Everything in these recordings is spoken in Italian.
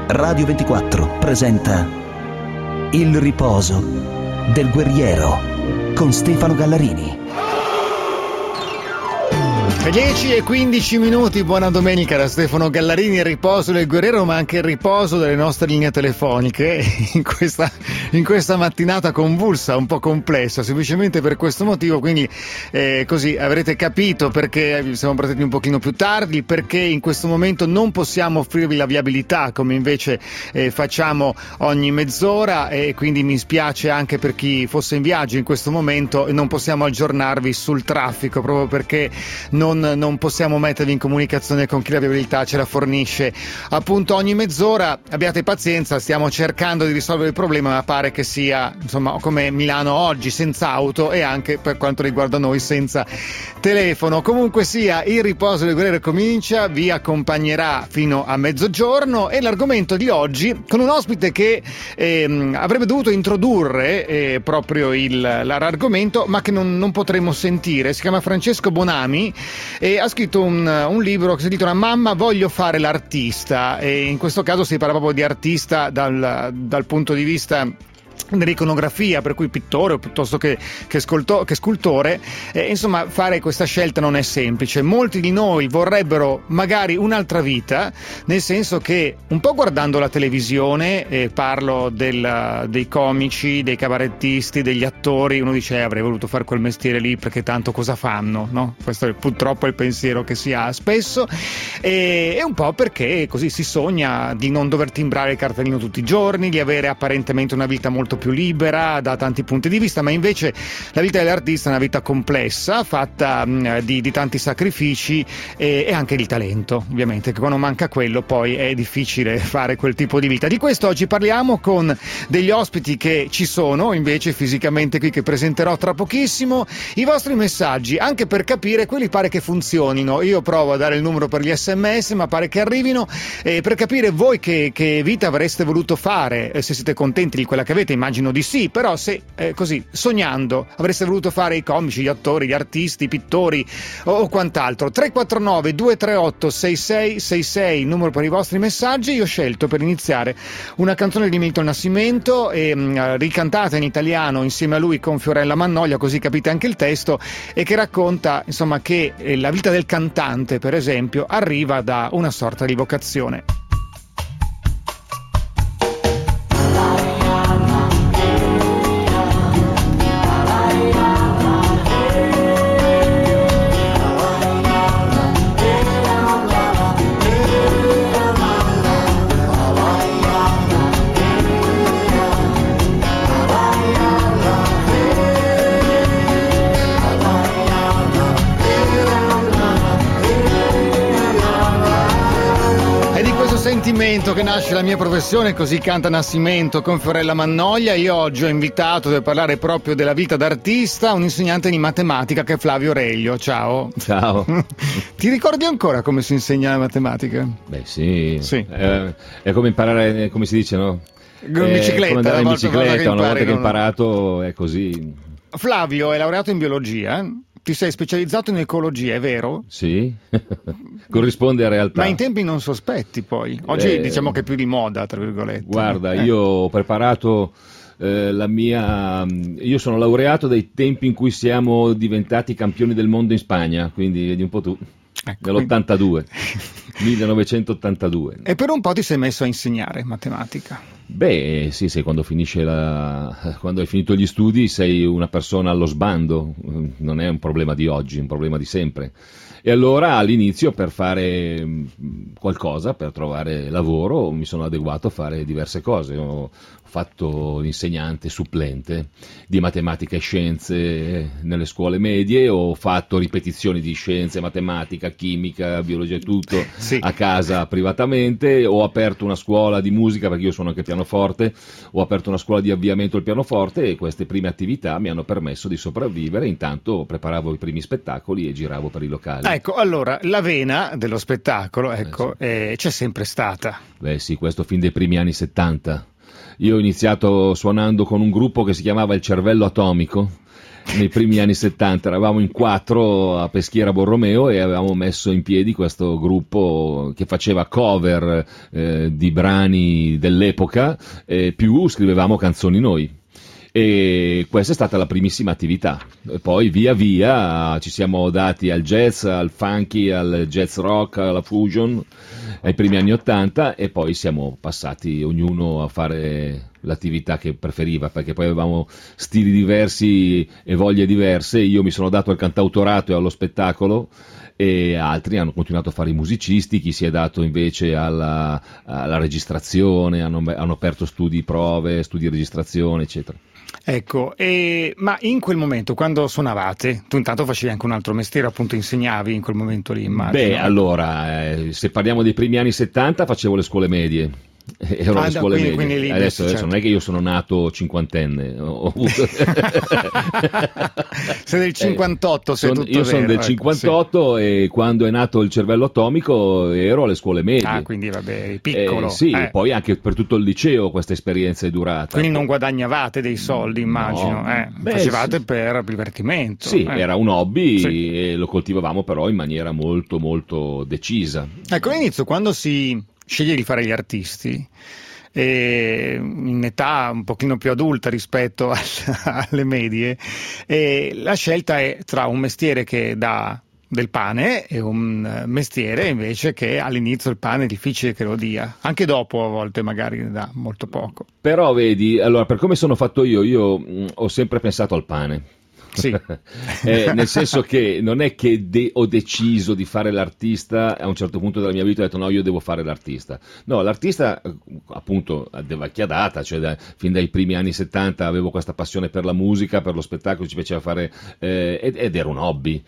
Radio 24 presenta Il riposo del guerriero con Stefano Gallarini. 10:15, buona domenica da Stefano Gallarini. Il riposo del guerriero, ma anche il riposo delle nostre linee telefoniche in questa mattinata convulsa, un po' complessa, semplicemente per questo motivo. Quindi così avrete capito perché siamo partiti un pochino più tardi, perché in questo momento non possiamo offrirvi la viabilità come invece facciamo ogni mezz'ora, e quindi mi spiace anche per chi fosse in viaggio in questo momento e non possiamo aggiornarvi sul traffico, proprio perché non possiamo mettervi in comunicazione con chi la viabilità ce la fornisce appunto ogni mezz'ora. Abbiate pazienza, stiamo cercando di risolvere il problema, ma pare che sia insomma come Milano oggi, senza auto, e anche per quanto riguarda noi senza telefono. Comunque sia, il riposo del guerriero comincia, vi accompagnerà fino a mezzogiorno, e l'argomento di oggi con un ospite che avrebbe dovuto introdurre proprio l'argomento, ma che non potremo sentire. Si chiama Francesco Bonami e ha scritto un libro che si intitola Mamma, voglio fare l'artista, e in questo caso si parla proprio di artista dal punto di vista dell'iconografia, per cui pittore o piuttosto che scultore. Insomma, fare questa scelta non è semplice. Molti di noi vorrebbero magari un'altra vita, nel senso che un po' guardando la televisione, parlo dei comici, dei cabarettisti, degli attori, uno dice avrei voluto fare quel mestiere lì perché tanto cosa fanno, no? Questo è purtroppo il pensiero che si ha spesso, e un po' perché così si sogna di non dover timbrare il cartellino tutti i giorni, di avere apparentemente una vita molto più libera da tanti punti di vista, ma invece la vita dell'artista è una vita complessa, fatta di tanti sacrifici e anche di talento, ovviamente, che quando manca quello poi è difficile fare quel tipo di vita. Di questo oggi parliamo con degli ospiti che ci sono invece fisicamente qui, che presenterò tra pochissimo. I vostri messaggi, anche per capire, quelli pare che funzionino. Io provo a dare il numero per gli SMS, ma pare che arrivino, per capire voi che vita avreste voluto fare, se siete contenti di quella che avete. Immagino di sì, però se così sognando avreste voluto fare i comici, gli attori, gli artisti, i pittori o quant'altro. 349 238 6666, il numero per i vostri messaggi. Io ho scelto per iniziare una canzone di Milton Nascimento, ricantata in italiano insieme a lui con Fiorella Mannoia, così capite anche il testo, e che racconta insomma che la vita del cantante, per esempio, arriva da una sorta di vocazione. Sentimento che nasce la mia professione, così canta Nascimento con Fiorella Mannoia. Io oggi ho invitato per parlare proprio della vita d'artista un insegnante di matematica che è Flavio Reglio. Ciao. Ciao. Ti ricordi ancora come si insegna la matematica? Beh sì. È come imparare, come si dice, no? In bicicletta. Come andare in bicicletta, una volta che hai no? imparato è così. Flavio è laureato in biologia. Ti sei specializzato in ecologia, è vero? Sì, corrisponde a realtà. Ma in tempi non sospetti poi. Oggi diciamo che è più di moda, tra virgolette. Guarda, io ho preparato io sono laureato dai tempi in cui siamo diventati campioni del mondo in Spagna, quindi vedi un po' tu. Ecco, nell'82, 1982. E per un po' ti sei messo a insegnare matematica? Beh, sì, quando hai finito gli studi sei una persona allo sbando, non è un problema di oggi, è un problema di sempre. E allora all'inizio, per fare qualcosa, per trovare lavoro, mi sono adeguato a fare diverse cose. Ho fatto l'insegnante supplente di matematica e scienze nelle scuole medie, ho fatto ripetizioni di scienze, matematica, chimica, biologia e tutto a casa privatamente, ho aperto una scuola di musica perché io suono anche pianoforte, ho aperto una scuola di avviamento al pianoforte, e queste prime attività mi hanno permesso di sopravvivere. Intanto preparavo i primi spettacoli e giravo per i locali. Ecco, allora la vena dello spettacolo c'è sempre stata. Beh sì, questo fin dai primi anni 70. Io ho iniziato suonando con un gruppo che si chiamava Il Cervello Atomico, nei primi anni 70, eravamo in 4 a Peschiera Borromeo e avevamo messo in piedi questo gruppo che faceva cover di brani dell'epoca, più scrivevamo canzoni noi. E questa è stata la primissima attività. E poi via via ci siamo dati al jazz, al funky, al jazz rock, alla fusion ai primi anni 80 e poi siamo passati ognuno a fare l'attività che preferiva, perché poi avevamo stili diversi e voglie diverse. Io mi sono dato al cantautorato e allo spettacolo e altri hanno continuato a fare i musicisti, chi si è dato invece alla registrazione, hanno aperto studi prove, studi di registrazione, eccetera. Ecco, ma in quel momento, quando suonavate, tu intanto facevi anche un altro mestiere, appunto insegnavi in quel momento lì, immagino. Beh, allora, se parliamo dei primi anni 70, facevo le scuole medie. Ero alle scuole medie. Quindi lì, adesso certo. Non è che io sono nato cinquantenne, ho avuto... sei del 58, sei tutto io sono vero, del 58 sì. E quando è nato il cervello atomico ero alle scuole medie. Ah, quindi vabbè, eri piccolo. Sì, poi anche per tutto il liceo questa esperienza è durata. Quindi non guadagnavate dei soldi, immagino, no. Facevate sì. Per divertimento. Sì, era un hobby sì. E lo coltivavamo però in maniera molto molto decisa. Ecco, all'inizio quando si sceglie di fare gli artisti in età un pochino più adulta rispetto alle medie, la scelta è tra un mestiere che dà del pane e un mestiere invece che all'inizio il pane è difficile che lo dia, anche dopo a volte magari ne dà molto poco. Però vedi, allora per come sono fatto io ho sempre pensato al pane. Sì. Nel senso che non è che ho deciso di fare l'artista a un certo punto della mia vita, ho detto no, io devo fare l'artista. No, l'artista appunto è vecchia data, cioè fin dai primi anni 70 avevo questa passione per la musica, per lo spettacolo, ci piaceva fare ed era un hobby.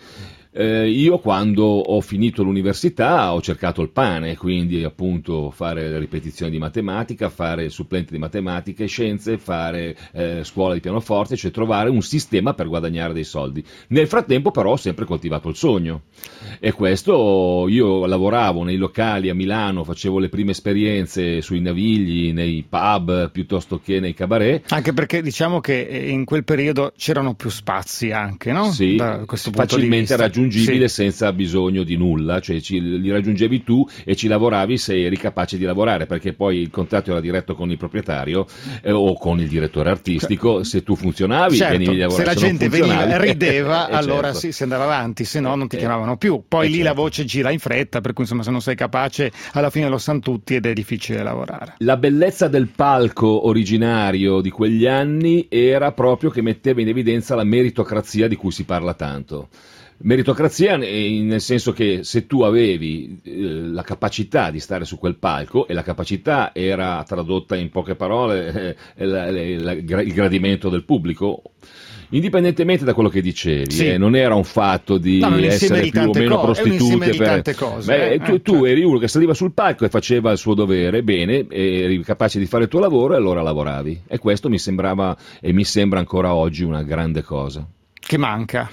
Io quando ho finito l'università ho cercato il pane, quindi appunto fare le ripetizioni di matematica, fare il supplente di matematica e scienze, fare scuola di pianoforte, cioè trovare un sistema per guadagnare dei soldi. Nel frattempo però ho sempre coltivato il sogno e questo io lavoravo nei locali a Milano, facevo le prime esperienze sui Navigli, nei pub piuttosto che nei cabaret. Anche perché diciamo che in quel periodo c'erano più spazi anche, no? Sì, da questo punto facilmente di vista. raggiungibile senza bisogno di nulla, cioè li raggiungevi tu e ci lavoravi se eri capace di lavorare, perché poi il contratto era diretto con il proprietario o con il direttore artistico, se tu funzionavi venivi a lavorare, se la gente veniva rideva allora certo. Si andava avanti, se no non ti chiamavano più, poi lì certo. La voce gira in fretta, per cui insomma se non sei capace alla fine lo sanno tutti ed è difficile lavorare. La bellezza del palco originario di quegli anni era proprio che metteva in evidenza la meritocrazia di cui si parla tanto. Meritocrazia nel senso che se tu avevi la capacità di stare su quel palco, e la capacità era tradotta in poche parole il gradimento del pubblico, indipendentemente da quello che dicevi, sì. Non era un fatto di essere più o meno prostitute. Tante cose. Tu eri uno che saliva sul palco e faceva il suo dovere bene, eri capace di fare il tuo lavoro e allora lavoravi. E questo mi sembrava e mi sembra ancora oggi una grande cosa. Che manca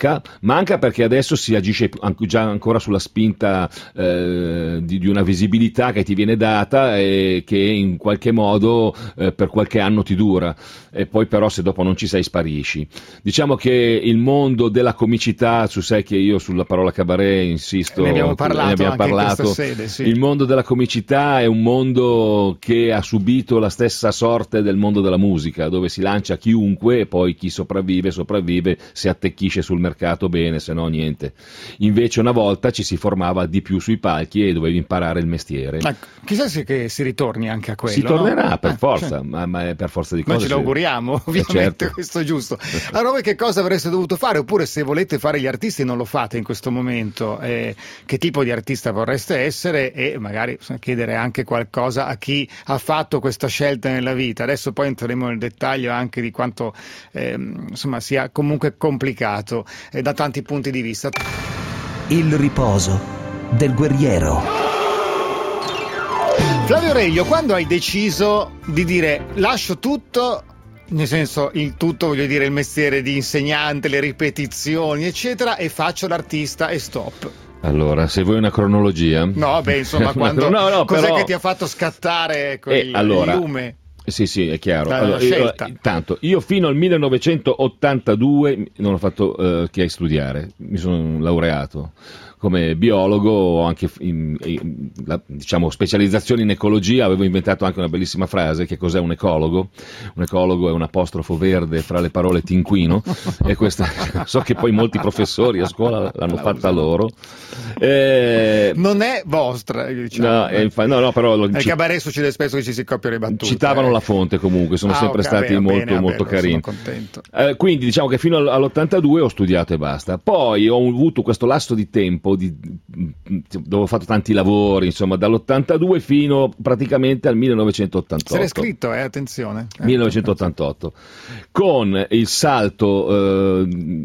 perché adesso si agisce già ancora sulla spinta di una visibilità che ti viene data e che in qualche modo per qualche anno ti dura, e poi però se dopo non ci sei sparisci. Diciamo che il mondo della comicità, tu sai che io sulla parola cabaret insisto, ne abbiamo parlato in questa sede, sì. Il mondo della comicità è un mondo che ha subito la stessa sorte del mondo della musica, dove si lancia chiunque e poi chi sopravvive, si attecchisce sul mercato bene, se no niente. Invece una volta ci si formava di più sui palchi e dovevi imparare il mestiere. Chissà se si ritorni anche a quello. Si tornerà, no? Per forza, cioè. ma è per forza di cose. Noi ce l'auguriamo, ovviamente, certo. Questo è giusto. Allora voi che cosa avreste dovuto fare? Oppure se volete fare gli artisti non lo fate in questo momento, che tipo di artista vorreste essere, e magari chiedere anche qualcosa a chi ha fatto questa scelta nella vita. Adesso poi entreremo nel dettaglio anche di quanto insomma sia comunque complicato da tanti punti di vista. Il riposo del guerriero. Flavio Reglio, quando hai deciso di dire lascio tutto, nel senso il tutto voglio dire il mestiere di insegnante, le ripetizioni eccetera, e faccio l'artista e stop? Allora, se vuoi una cronologia. No, beh, insomma, quando cos'è però... che ti ha fatto scattare il lume? Sì, è chiaro. La scelta. Io fino al 1982 non ho fatto che studiare, mi sono laureato come biologo, ho anche diciamo specializzazione in ecologia, avevo inventato anche una bellissima frase: che cos'è un ecologo? Un ecologo è un apostrofo verde fra le parole tinquino, e questa so che poi molti professori a scuola l'hanno fatta loro. Non è vostra, diciamo. No, però al cabaret succede spesso che ci si copiano le battute. Citavano la fonte comunque, sono sempre stati molto carini. Sono contento. Quindi diciamo che fino all'82 ho studiato e basta. Poi ho avuto questo lasso di tempo dove ho fatto tanti lavori, insomma, dall'82 fino praticamente al 1988. Se l'è scritto, attenzione. 1988, con il salto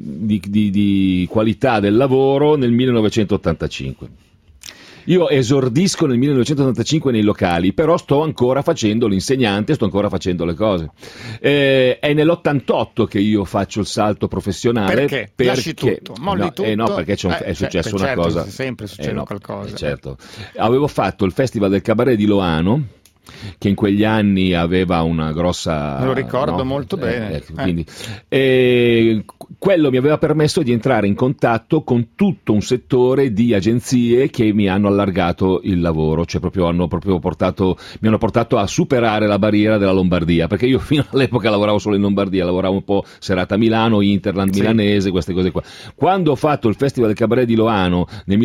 di qualità del lavoro nel 1985. Io esordisco nel 1985 nei locali, però sto ancora facendo l'insegnante, sto ancora facendo le cose. È nell'88 che io faccio il salto professionale. Perché? Lasci tutto, molli tutto. No, perché è successo una cosa. Sempre succede qualcosa. Certo. Avevo fatto il Festival del Cabaret di Loano, che in quegli anni aveva una grossa... Me lo ricordo molto bene. Quindi, quello mi aveva permesso di entrare in contatto con tutto un settore di agenzie che mi hanno allargato il lavoro, cioè mi hanno portato a superare la barriera della Lombardia, perché io fino all'epoca lavoravo solo in Lombardia, lavoravo un po' serata a Milano, Interland milanese, queste cose qua. Quando ho fatto il Festival del Cabaret di Loano nel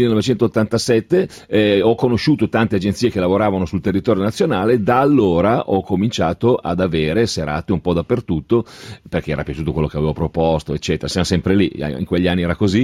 1987 ho conosciuto tante agenzie che lavoravano sul territorio nazionale. Da allora ho cominciaato ad avere serate un po' dappertutto, perché era piaciuto quello che avevo proposto, eccetera. Siamo sempre lì, in quegli anni era così,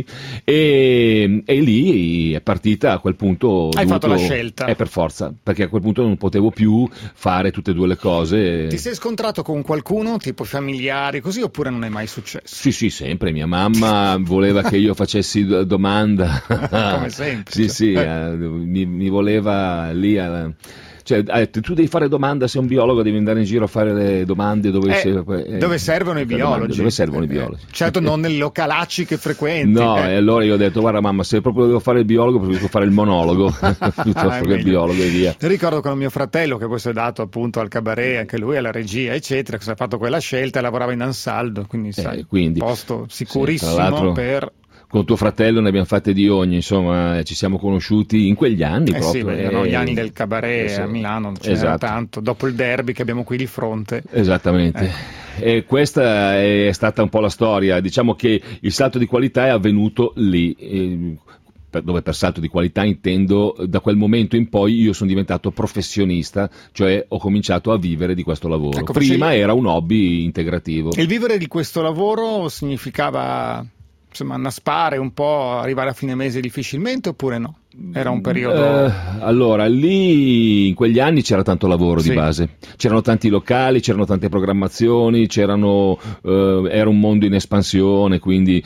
e lì è partita a quel punto. Hai fatto la scelta. Per forza, perché a quel punto non potevo più fare tutte e due le cose. Ti sei scontrato con qualcuno, tipo familiari, così, oppure non è mai successo? Sì, sempre. Mia mamma voleva che io facessi domanda. Come sempre. Sì, mi voleva lì cioè, tu devi fare domanda, sei un biologo, devi andare in giro a fare le domande dove servono i biologi. Dove servono i biologi. Certo, non nei localacci che frequenti. No, e allora io ho detto: guarda mamma, se proprio devo fare il biologo preferisco fare il monologo piuttosto che il biologo, e via. Ricordo con mio fratello, che poi si è dato appunto al cabaret, anche lui alla regia, eccetera, che si è fatto quella scelta e lavorava in Ansaldo, quindi sai, posto sicurissimo per... Con tuo fratello ne abbiamo fatte di ogni, insomma, ci siamo conosciuti in quegli anni proprio. Sì, erano gli anni del cabaret a Milano, non c'era tanto, dopo il derby che abbiamo qui di fronte. Esattamente. E questa è stata un po' la storia. Diciamo che il salto di qualità è avvenuto lì, dove per salto di qualità intendo da quel momento in poi io sono diventato professionista, cioè ho cominciato a vivere di questo lavoro. Ecco, prima era un hobby integrativo. Il vivere di questo lavoro significava... insomma, annaspare un po', arrivare a fine mese difficilmente, oppure no? Era un periodo... allora, lì in quegli anni c'era tanto lavoro di base, c'erano tanti locali, c'erano tante programmazioni, era un mondo in espansione, quindi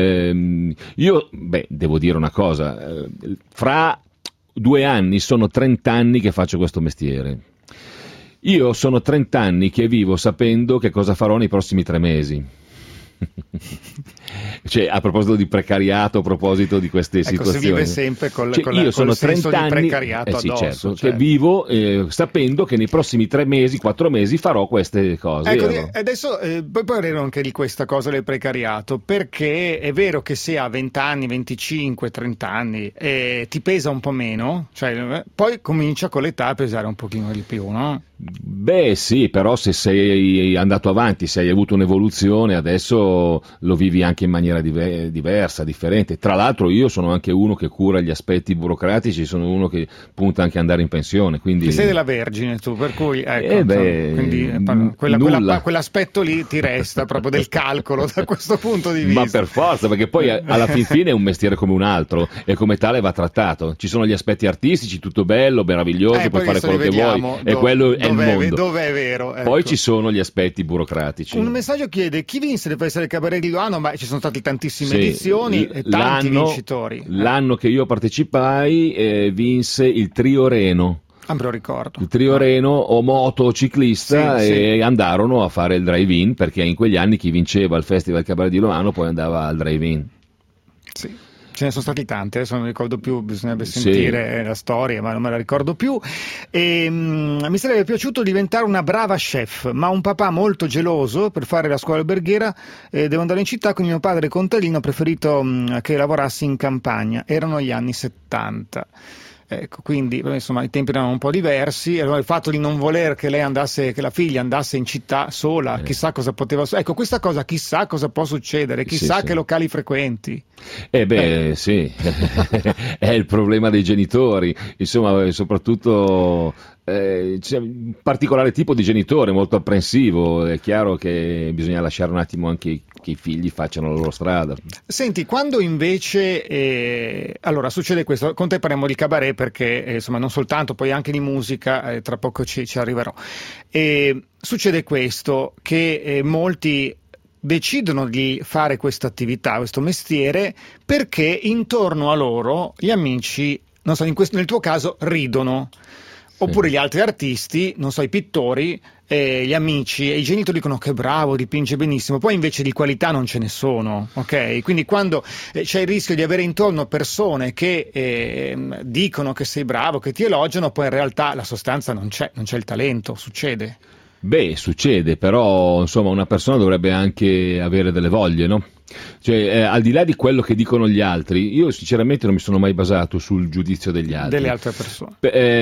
io, devo dire una cosa, fra 2 anni sono 30 anni che faccio questo mestiere. Io sono 30 anni che vivo sapendo che cosa farò nei prossimi 3 mesi. Cioè, a proposito di precariato, a proposito di queste situazioni, si vive sempre io sono 30 anni di precariato addosso, che vivo sapendo che nei prossimi 3 mesi, 4 mesi farò queste cose. Ecco, adesso poi parleremo anche di questa cosa del precariato, perché è vero che se a 20 anni, 25, 30 anni ti pesa un po' meno, cioè, poi comincia con l'età a pesare un pochino di più, no? Sì, però se sei andato avanti, se hai avuto un'evoluzione, adesso lo vivi anche in maniera diversa, differente. Tra l'altro io sono anche uno che cura gli aspetti burocratici, sono uno che punta anche ad andare in pensione. Quindi... Sei della Vergine tu, per cui quindi, quell'aspetto lì ti resta proprio del calcolo da questo punto di vista. Ma per forza, perché poi alla fine è un mestiere come un altro e come tale va trattato. Ci sono gli aspetti artistici, tutto bello, meraviglioso, puoi fare quello che vuoi, e quello è il mondo. Dove è vero, ecco. Poi ci sono gli aspetti burocratici. Un messaggio chiede: chi vinse deve essere il Cabaret di Loano? Ma ci sono state tantissime edizioni e tanti vincitori. L'anno che io partecipai vinse il Trio Reno. Me lo ricordo. Il Trio Reno o motociclista, e andarono a fare il drive-in, perché in quegli anni chi vinceva il Festival Cabaret di Loano poi andava al drive-in. Sì. ce ne sono stati tanti, adesso non mi ricordo più, bisognerebbe sentire la storia, ma non me la ricordo più. E mi sarebbe piaciuto diventare una brava chef, ma un papà molto geloso per fare la scuola alberghiera, devo andare in città, quindi mio padre contadino ha preferito che lavorassi in campagna. Erano gli anni 70. Ecco, quindi insomma i tempi erano un po' diversi, allora il fatto di non voler che la figlia andasse in città sola, chissà cosa poteva, ecco, questa cosa chissà cosa può succedere, chissà che locali frequenti. Sì, è il problema dei genitori, insomma, soprattutto c'è un particolare tipo di genitore molto apprensivo, è chiaro che bisogna lasciare un attimo anche che i figli facciano la loro strada. Senti, quando invece allora succede questo, con te parliamo di cabaret perché insomma non soltanto, poi anche di musica, tra poco ci arriverò, succede questo che molti decidono di fare questa attività, questo mestiere, perché intorno a loro gli amici, non so, nel tuo caso ridono, oppure gli altri artisti, non so, i pittori, gli amici e i genitori dicono che bravo, dipinge benissimo, poi invece di qualità non ce ne sono, ok? Quindi quando c'è il rischio di avere intorno persone che dicono che sei bravo, che ti elogiano, poi in realtà la sostanza non c'è il talento, succede. Beh, succede, però insomma una persona dovrebbe anche avere delle voglie, no? Cioè, al di là di quello che dicono gli altri, io sinceramente non mi sono mai basato sul giudizio degli altri. Delle altre persone.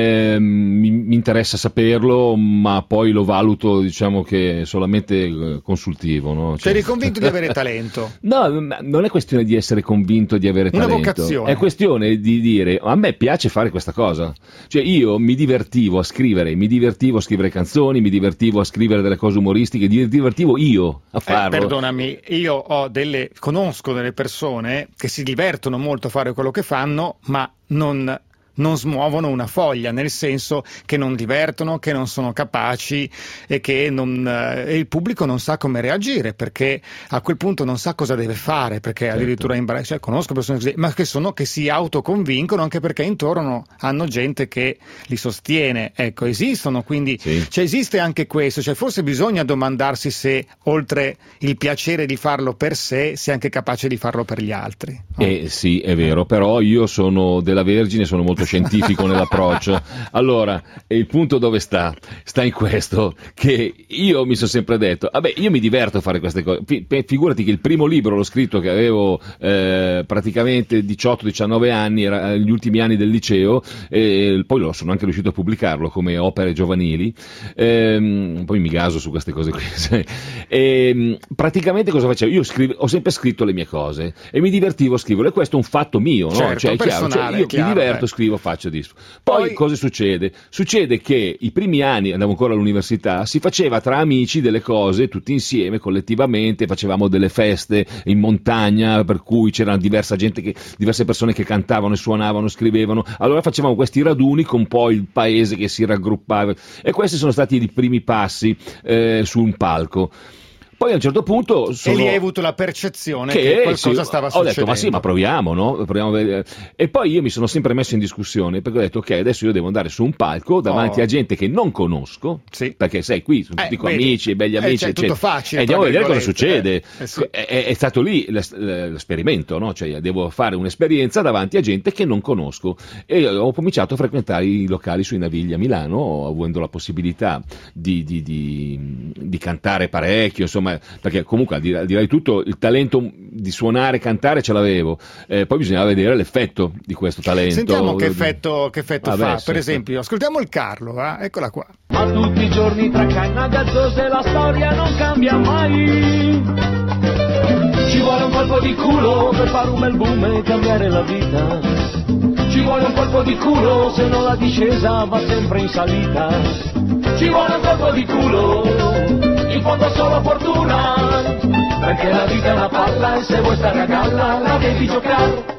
Mi interessa saperlo, ma poi lo valuto, diciamo che solamente consultivo, no? Cioè, eri convinto di avere talento? No, non è questione di essere convinto di avere talento. Una vocazione. È questione di dire, a me piace fare questa cosa. Cioè, io mi divertivo a scrivere canzoni, mi divertivo a scrivere delle cose umoristiche, mi divertivo io a farlo. Perdonami, io conosco delle persone che si divertono molto a fare quello che fanno, ma non smuovono una foglia, nel senso che non divertono, che non sono capaci e che e il pubblico non sa come reagire, perché a quel punto non sa cosa deve fare, perché addirittura conosco persone così, ma che si autoconvincono, anche perché intorno hanno gente che li sostiene. Ecco, esistono, quindi cioè, esiste anche questo, cioè forse bisogna domandarsi se oltre il piacere di farlo per sé si è anche capace di farlo per gli altri. Sì, è vero, però io sono della Vergine, sono molto scientifico nell'approccio. Allora, il punto dove sta? Sta in questo, che io mi sono sempre detto, vabbè, io mi diverto a fare queste cose. Figurati che il primo libro l'ho scritto che avevo praticamente 18-19 anni, era gli ultimi anni del liceo, e poi sono anche riuscito a pubblicarlo come opere giovanili, poi mi gaso su queste cose qui. E praticamente cosa facevo? Io ho sempre scritto le mie cose e mi divertivo a scriverle, e questo è un fatto mio, no? Certo, cioè, è chiaro, io mi diverto, scrivo, faccio disco. Poi cosa succede? Succede che i primi anni, andavo ancora all'università, si faceva tra amici delle cose tutti insieme, collettivamente, facevamo delle feste in montagna, per cui c'era diverse persone che cantavano e suonavano, scrivevano, allora facevamo questi raduni con poi il paese che si raggruppava, e questi sono stati i primi passi su un palco. Poi a un certo punto e lì hai avuto la percezione che qualcosa stava succedendo. Ho detto, ma sì, ma proviamo, no? Proviamo a vedere. E poi io mi sono sempre messo in discussione, perché ho detto, ok, adesso io devo andare su un palco davanti a gente che non conosco, perché sai, qui sono tutti amici, belli amici, eccetera. Tutto facile. E andiamo a vedere cosa succede. È stato lì l'esperimento, no? Cioè, devo fare un'esperienza davanti a gente che non conosco. E ho cominciato a frequentare i locali sui Navigli a Milano, avendo la possibilità di cantare parecchio, insomma, perché comunque al di là di tutto il talento di suonare e cantare ce l'avevo, poi bisognava vedere l'effetto di questo talento. Sentiamo che effetto fa. Per esempio, ascoltiamo il Carlo, eccola qua. Ma tutti i giorni tra canna gazzose la storia non cambia mai. Ci vuole un colpo di culo per fare un bel boom e cambiare la vita. Ci vuole un colpo di culo, se no la discesa va sempre in salita. Ci vuole un colpo di culo, in fondo solo fortuna, perché la vita è una palla e se vuoi stare a galla la devi giocare.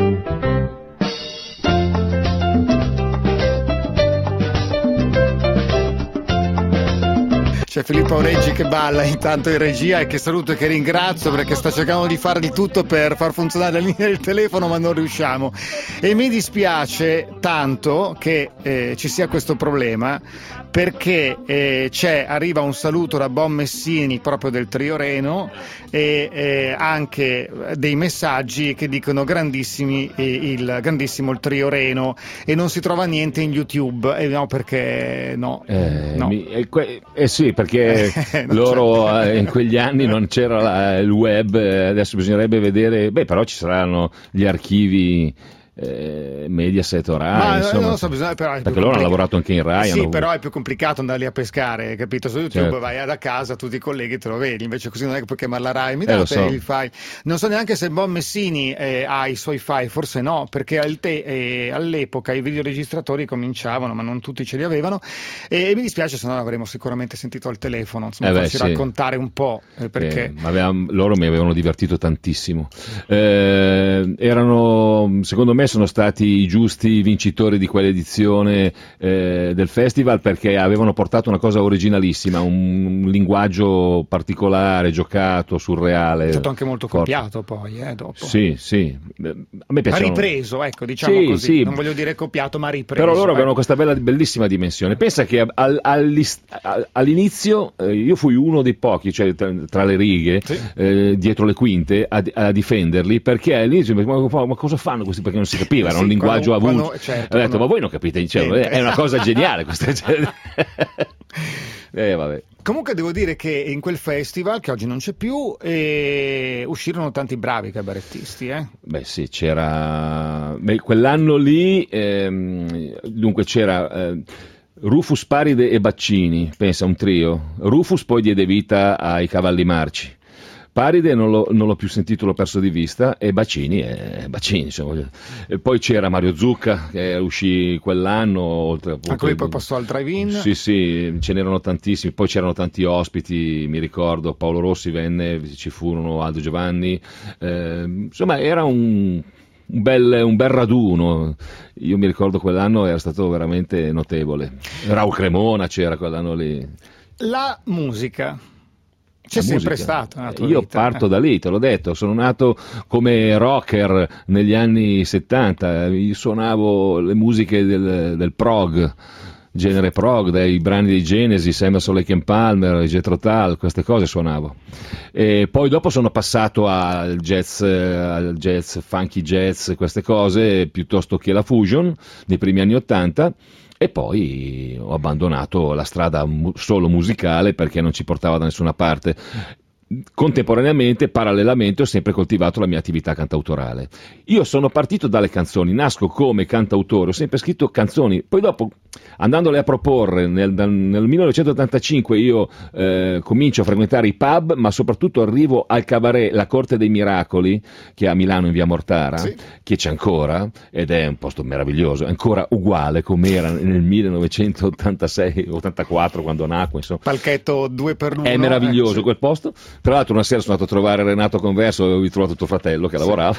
C'è Filippo Aureggi che balla intanto in regia e che saluto e che ringrazio perché sta cercando di fare di tutto per far funzionare la linea del telefono, ma non riusciamo. E mi dispiace tanto che ci sia questo problema, perché arriva un saluto da Bon Messini proprio del Trio Reno e anche dei messaggi che dicono grandissimo il Trio Reno, e non si trova niente in YouTube, no, perché no. Sì, perché loro in quegli anni non c'era il web, adesso bisognerebbe vedere, però ci saranno gli archivi Mediaset o Rai, insomma, non so, però perché loro hanno lavorato anche in Rai. Sì, però è più complicato andarli a pescare, capito? Su YouTube certo. Vai da casa, tutti i colleghi te lo vedi, invece così non è che puoi chiamare la Rai, mi date il file. Non so neanche se Bon Messini ha i suoi file, forse no, perché all'epoca i videoregistratori cominciavano, ma non tutti ce li avevano, e mi dispiace, se no l'avremmo sicuramente sentito al telefono, insomma, farci raccontare un po', perché loro mi avevano divertito tantissimo. Erano, secondo me, sono stati i giusti vincitori di quell'edizione del festival, perché avevano portato una cosa originalissima, un linguaggio particolare, giocato, surreale. È stato anche molto copiato poi, dopo. Sì. A me piaceva. Ripreso, ecco, diciamo così. Sì. Non voglio dire copiato, ma ripreso. Però loro avevano questa bellissima dimensione. Pensa che all'inizio io fui uno dei pochi, cioè tra le righe, dietro le quinte, a difenderli, perché all'inizio ma cosa fanno questi? Perché non si capiva, era un linguaggio avulso. Ho detto, ma voi non capite, è una cosa geniale questa. Vabbè. Comunque devo dire che in quel festival, che oggi non c'è più, uscirono tanti bravi cabarettisti. Sì, c'era. Quell'anno lì, dunque c'era. Rufus, Paride e Baccini, pensa, un trio. Rufus poi diede vita ai Cavalli Marci. Paride non l'ho più sentito, l'ho perso di vista, e Baccini, insomma. E poi c'era Mario Zucca, che uscì quell'anno, oltre appunto. Anche lui poi passò al drive-in? Sì, ce n'erano tantissimi, poi c'erano tanti ospiti, mi ricordo, Paolo Rossi venne, ci furono Aldo Giovanni, insomma era un bel raduno. Io mi ricordo quell'anno era stato veramente notevole. Raul Cremona c'era quell'anno lì. La musica c'è sempre stata. Io parto da lì, te l'ho detto, sono nato come rocker negli anni 70, io suonavo le musiche del prog, genere prog, dai brani di Genesis, Emerson, Lake and Palmer, Jethro Tull, queste cose suonavo. E poi dopo sono passato al jazz, funky jazz, queste cose, piuttosto che la fusion, nei primi anni 80. E poi ho abbandonato la strada solo musicale, perché non ci portava da nessuna parte. Contemporaneamente, parallelamente, ho sempre coltivato la mia attività cantautorale. Io sono partito dalle canzoni, nasco come cantautore, ho sempre scritto canzoni, poi dopo, andandole a proporre, nel 1985 io comincio a frequentare i pub, ma soprattutto arrivo al cabaret La Corte dei Miracoli, che è a Milano in via Mortara, che c'è ancora, ed è un posto meraviglioso, ancora uguale come era nel 1986-84 quando nacque, insomma. Palchetto 2x1. È meraviglioso quel posto. Tra l'altro una sera sono andato a trovare Renato Converso, avevo trovato tuo fratello che lavorava,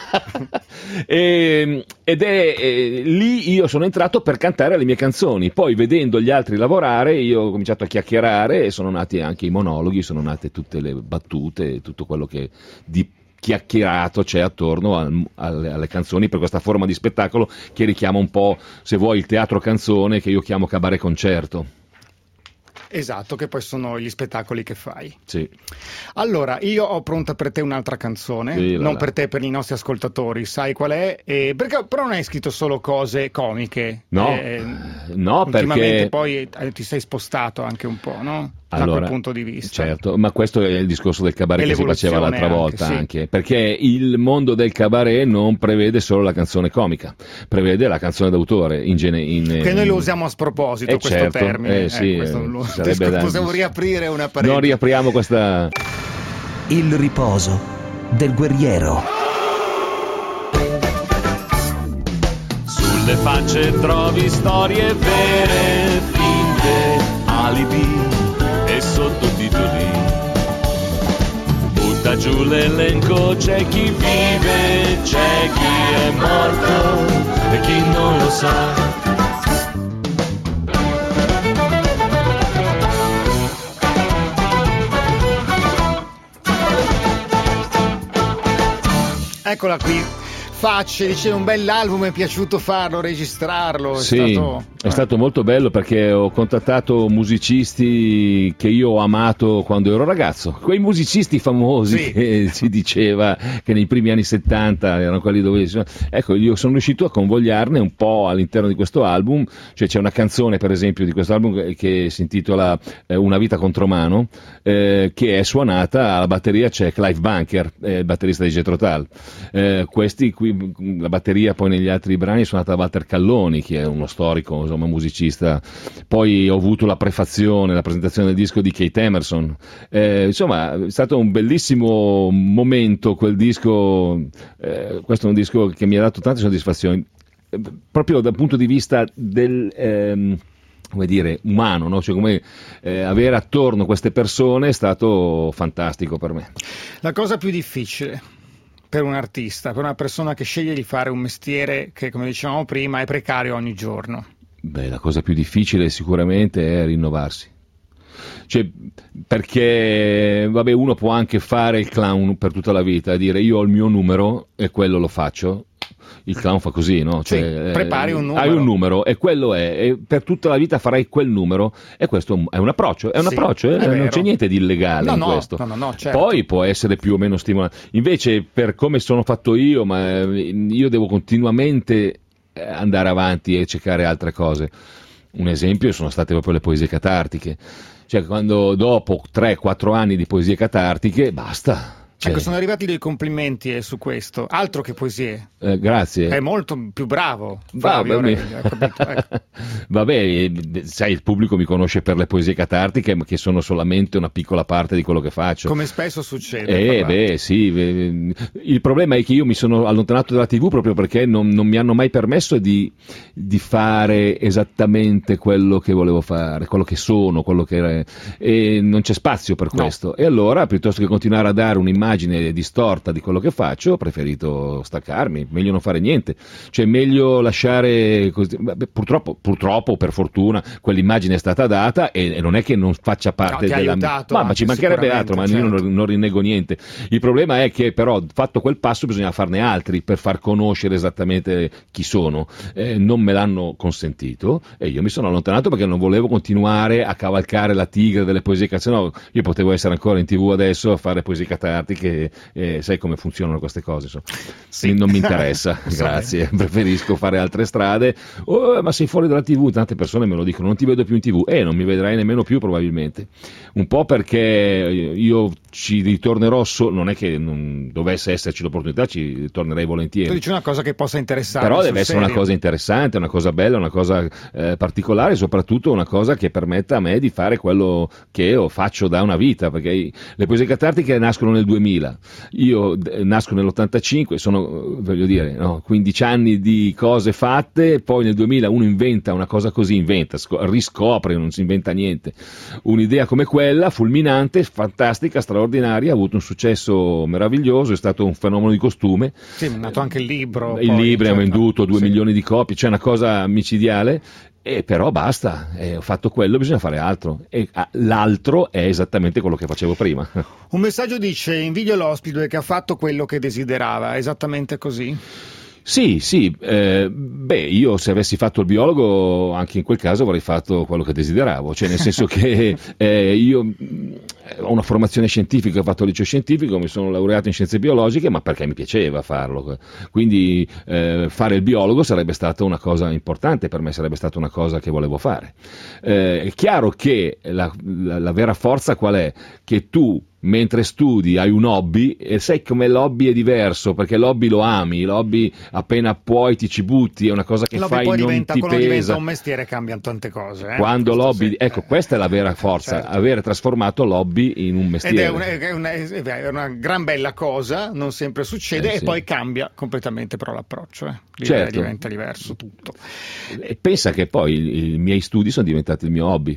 ed è lì io sono entrato per cantare le mie canzoni. Poi, vedendo gli altri lavorare, io ho cominciato a chiacchierare, e sono nati anche i monologhi, sono nate tutte le battute, tutto quello che di chiacchierato c'è attorno alle canzoni, per questa forma di spettacolo che richiama un po', se vuoi, il teatro canzone, che io chiamo cabaret concerto. Esatto, che poi sono gli spettacoli che fai. Sì. Allora, io ho pronta per te un'altra canzone, non per te, per i nostri ascoltatori, sai qual è? Perché però non hai scritto solo cose comiche. No, ultimamente perché poi ti sei spostato anche un po', no? Da quel punto di vista. Certo, ma questo è il discorso del cabaret che si faceva l'altra volta, anche, perché il mondo del cabaret non prevede solo la canzone comica, prevede la canzone d'autore che noi lo usiamo a sproposito, questo termine. Possiamo riaprire una parentesi. Non riapriamo questa. Il riposo del guerriero. Sulle facce trovi storie vere, finte, alibi e sottotitoli. Butta giù l'elenco, c'è chi vive, c'è chi è morto e chi non lo sa. Eccola qui, facce, dice un bell'album, è piaciuto farlo, registrarlo, è stato molto bello perché ho contattato musicisti che io ho amato quando ero ragazzo, quei musicisti famosi che si diceva che nei primi anni 70 erano quelli dove... Ecco, io sono riuscito a convogliarne un po' all'interno di questo album, cioè c'è una canzone per esempio di questo album che si intitola Una vita contro mano, che è suonata alla batteria, c'è Clive Bunker, batterista di Jethro Tull. Questi qui, la batteria poi negli altri brani è suonata da Walter Calloni, che è uno storico, insomma, musicista. Poi ho avuto la prefazione, la presentazione del disco di Keith Emerson. Insomma, è stato un bellissimo momento quel disco. Questo è un disco che mi ha dato tante soddisfazioni, proprio dal punto di vista del come dire, umano, no? Cioè come avere attorno queste persone è stato fantastico per me. La cosa più difficile per un artista, per una persona che sceglie di fare un mestiere che, come dicevamo prima, è precario ogni giorno? Beh, la cosa più difficile sicuramente è rinnovarsi. Cioè, perché vabbè, uno può anche fare il clown per tutta la vita, dire io ho il mio numero e quello lo faccio. Il clown fa così, no? Cioè, prepari un numero. Hai un numero e quello è, e per tutta la vita farai quel numero, e questo è un approccio, non c'è niente di illegale in questo. No, certo. Poi può essere più o meno stimolante. Invece, per come sono fatto io, ma io devo continuamente andare avanti e cercare altre cose. Un esempio sono state proprio le poesie catartiche. Cioè, quando dopo 3-4 anni di poesie catartiche, basta. Ecco, sono arrivati dei complimenti su questo, altro che poesie. Grazie. È molto più bravo. Vabbè, sai, il pubblico mi conosce per le poesie catartiche, che sono solamente una piccola parte di quello che faccio. Come spesso succede. Sì. Il problema è che io mi sono allontanato dalla TV proprio perché non mi hanno mai permesso di fare esattamente quello che volevo fare, quello che sono, quello che era, e non c'è spazio per questo. No. E allora, piuttosto che continuare a dare un'immagine distorta di quello che faccio, ho preferito staccarmi, meglio non fare niente, cioè meglio lasciare così. Purtroppo per fortuna quell'immagine è stata data e non è che non faccia parte della mia, ma ci mancherebbe altro, ma certo. Io non rinnego niente. Il problema è che però fatto quel passo bisogna farne altri per far conoscere esattamente chi sono, non me l'hanno consentito e io mi sono allontanato perché non volevo continuare a cavalcare la tigre delle poesie catartiche. No, io potevo essere ancora in TV adesso a fare poesie catartiche, sai come funzionano queste cose, sì. Non mi interessa, grazie, preferisco fare altre strade. Ma sei fuori dalla TV, tante persone me lo dicono, non ti vedo più in TV, non mi vedrai nemmeno più probabilmente, un po' perché io ci ritornerò non è che non dovesse esserci l'opportunità, ci tornerei volentieri. Tu dici una cosa che possa interessare, però deve essere una cosa interessante, una cosa bella, una cosa particolare, soprattutto una cosa che permetta a me di fare quello che faccio da una vita, perché le poesie catartiche nascono nel 2000, io nasco nell'85, sono, voglio dire, 15 anni di cose fatte, poi nel 2000 uno inventa una cosa così, riscopre, non si inventa niente, un'idea come quella, fulminante, fantastica, straordinaria, ha avuto un successo meraviglioso, è stato un fenomeno di costume. Sì, è nato anche il libro. Il libro ha venduto 2 milioni di copie, cioè una cosa micidiale. Però basta, ho fatto quello, bisogna fare altro, e l'altro è esattamente quello che facevo prima. Un messaggio dice: invidio l'ospite che ha fatto quello che desiderava, è esattamente così? Sì, io se avessi fatto il biologo anche in quel caso avrei fatto quello che desideravo, cioè nel senso che io ho una formazione scientifica, ho fatto il liceo scientifico, mi sono laureato in scienze biologiche, ma perché mi piaceva farlo, quindi fare il biologo sarebbe stata una cosa importante per me, sarebbe stata una cosa che volevo fare. È chiaro che la vera forza qual è? Che tu mentre studi hai un hobby, e sai come l'hobby è diverso, perché l'hobby lo ami, l'hobby appena puoi ti ci butti, è una cosa che fai, non ti pesa. Diventa un mestiere, cambiano tante cose. Quando l'hobby, ecco, questa è la vera forza, certo. Avere trasformato l'hobby in un mestiere. Ed è una gran bella cosa, non sempre succede, e sì. Poi cambia completamente però l'approccio, certo. Diventa diverso tutto. E pensa che poi i miei studi sono diventati il mio hobby.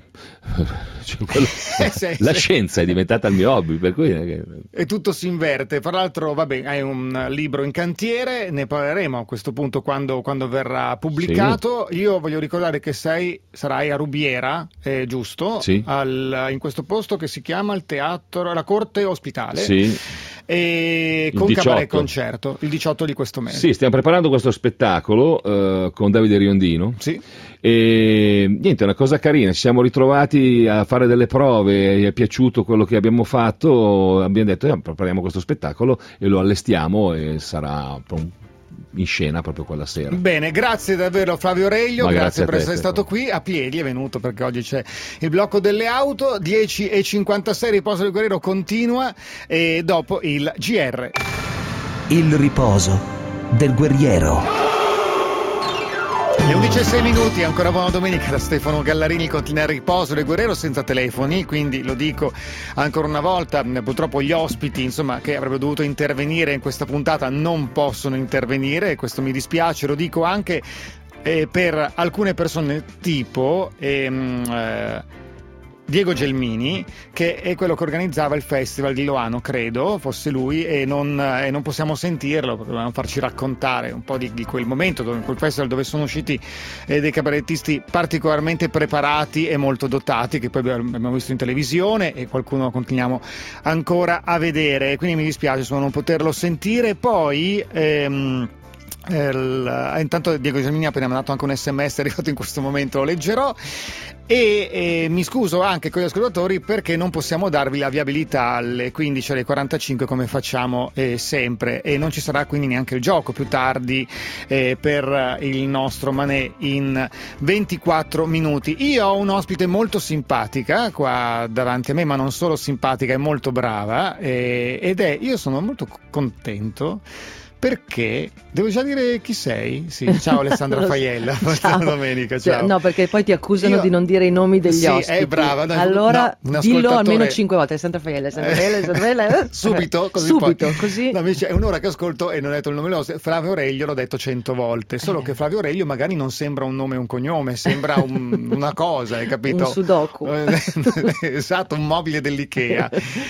La scienza è diventata il mio hobby. Per cui e tutto si inverte. Tra l'altro, hai un libro in cantiere, ne parleremo a questo punto quando verrà pubblicato. Sì. Io voglio ricordare che sarai a Rubiera, giusto? Sì. In questo posto che si chiama il teatro, la Corte Ospitale. Sì. e con 18. Cabaret Concerto, il 18 di questo mese. Sì, stiamo preparando questo spettacolo con Davide Riondino. Sì. E niente, è una cosa carina, ci siamo ritrovati a fare delle prove, gli è piaciuto quello che abbiamo fatto, abbiamo detto prepariamo questo spettacolo e lo allestiamo e sarà in scena proprio quella sera. Bene, grazie davvero Flavio Reglio, grazie per essere stato qui. A piedi è venuto perché oggi c'è il blocco delle auto. 10:56, Riposo del Guerriero continua e dopo il GR. Il riposo del guerriero. Le 11:06, ancora buona domenica da Stefano Gallarini. Continua il Riposo del Guerriero senza telefoni, quindi lo dico ancora una volta, purtroppo gli ospiti insomma che avrebbero dovuto intervenire in questa puntata non possono intervenire e questo mi dispiace, lo dico anche per alcune persone tipo Diego Gelmini, che è quello che organizzava il festival di Loano, credo fosse lui, e non possiamo sentirlo perché dobbiamo farci raccontare un po' di quel momento, quel festival dove sono usciti dei cabarettisti particolarmente preparati e molto dotati, che poi abbiamo visto in televisione e qualcuno continuiamo ancora a vedere, quindi mi dispiace non poterlo sentire. Poi intanto Diego Gelmini ha appena mandato anche un SMS, è arrivato in questo momento, lo leggerò. E mi scuso anche con gli ascoltatori perché non possiamo darvi la viabilità alle 15:45 come facciamo sempre, e non ci sarà quindi neanche il gioco più tardi per il nostro Manè in 24 minuti. Io ho un ospite molto simpatica qua davanti a me, ma non solo simpatica, è molto brava io sono molto contento perché devo già dire chi sei? Sì, ciao Alessandra Faiella, ciao. Domenica, ciao. No, perché poi ti accusano di non dire i nomi degli ospiti. È brava. Allora dillo almeno 5 volte, Alessandra Faiella. Subito, così subito, poi. così. No, invece è un'ora che ascolto e non ho detto il nome dell'ospite. Flavio Reglio l'ho detto 100 volte, solo che Flavio Reglio magari non sembra un nome e un cognome, sembra una cosa, hai capito? Un sudoku. Esatto, un mobile dell'Ikea.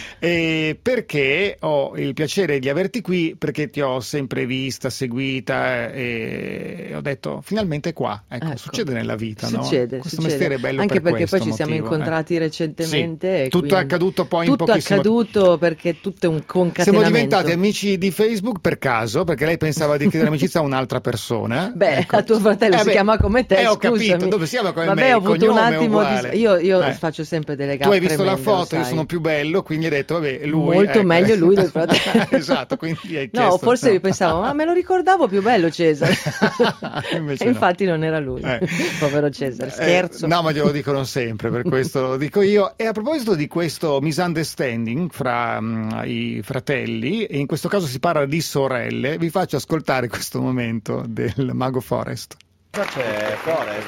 Perché ho il piacere di averti qui, perché ti ho sempre vista, seguita e ho detto finalmente qua, ecco. Succede nella vita, succede, no? Questo succede. mestiere è bello anche per perché poi ci motivo, siamo incontrati recentemente, sì. Tutto è accaduto poi in pochissimo tempo. Tutto è accaduto perché tutto è un concatenamento. Siamo diventati amici di Facebook per caso, perché lei pensava di chiedere amicizia a un'altra persona. Beh, ecco. A tuo fratello si chiama come te, ho capito, dove siamo come me, ho avuto un attimo io faccio sempre delle gaffe. Tu hai visto tremende, la foto, io sono più bello, quindi hai detto vabbè, lui molto meglio lui del fratello. Esatto, quindi hai chiesto. No, forse io pensavo, ma me lo ricordavo più bello Cesare. E infatti non era lui. Povero Cesare, scherzo. No, ma glielo dicono sempre, per questo lo dico io. E a proposito di questo misunderstanding fra i fratelli, e in questo caso si parla di sorelle, vi faccio ascoltare questo momento del Mago Forest. Cosa c'è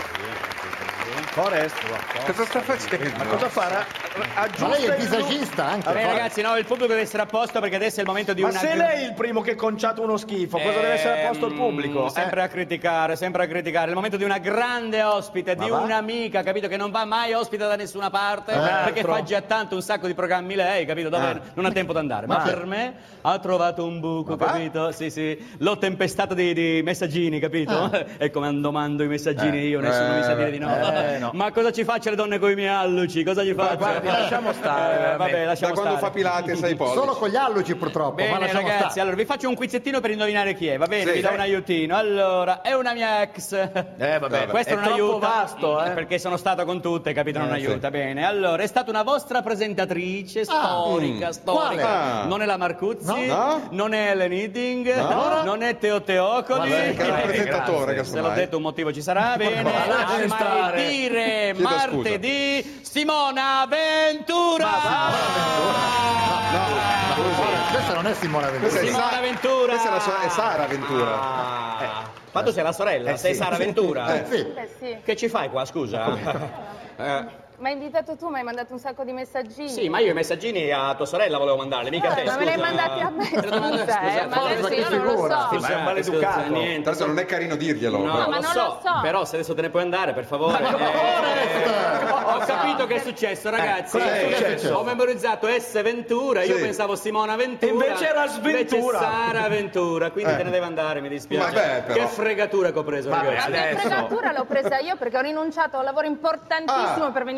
Forest? Cosa sta facendo? Ma cosa farà? Ma lei è visagista anche. Vabbè ragazzi, no, il pubblico deve essere a posto perché adesso è il momento di Ma se lei è il primo che ha conciato uno schifo, cosa deve essere a posto il pubblico? Sempre a criticare, sempre a criticare. È il momento di una grande ospite, di un'amica, capito? Che non va mai ospite da nessuna parte, perché fa già tanto un sacco di programmi lei, capito? Dove non ha tempo di andare. Ma per me ha trovato un buco, capito? Sì. L'ho tempestato di messaggini, capito? E come domando i messaggini io, nessuno mi sa dire di no. Ma cosa ci faccio le donne con i miei alluci? Cosa ci faccio? Lasciamo stare. Vabbè, lasciamo da quando stare. fa Pilates ai pollici. Solo con gli alluci purtroppo. Bene ragazzi, allora vi faccio un quizzettino per indovinare chi è, va bene? Vi do un aiutino. Allora, è una mia ex. Vabbè. Questo è non troppo aiuta. Vasto, Perché sono stato con tutte, capito? Non aiuta. Bene. Allora, è stata una vostra presentatrice storica. Non è la Marcuzzi, non è Ellen Hidding, non è Teo Teocoli. Che era il presentatore, se l'ho detto un motivo ci sarà, bene. A dire martedì Simona Ventura. Questa non è Simona Ventura. Simona Ventura. Questa è Sara Ventura. Ma tu sei la sorella, sei Sara Ventura? Sì. Che ci fai qua, scusa? Ma hai invitato tu, mi hai mandato un sacco di messaggini. Sì, ma io i messaggini a tua sorella volevo mandarli, mica a te, ma scusa. me li hai mandati a me, scusa, ma adesso io non lo so. Ma è un maleducato. Niente. Tanto non è carino dirglielo. No, ma non lo so. Però se adesso te ne puoi andare, per favore. Ho capito che è successo, ragazzi. Cosa è successo? Ho memorizzato S Ventura, io pensavo Simona Ventura. Invece era Sventura. Invece Sara Ventura, quindi te ne deve andare, mi dispiace. Vabbè, però. Che fregatura che ho preso, ragazzi. La fregatura l'ho presa io perché ho rinunciato a un lavoro importantissimo per venire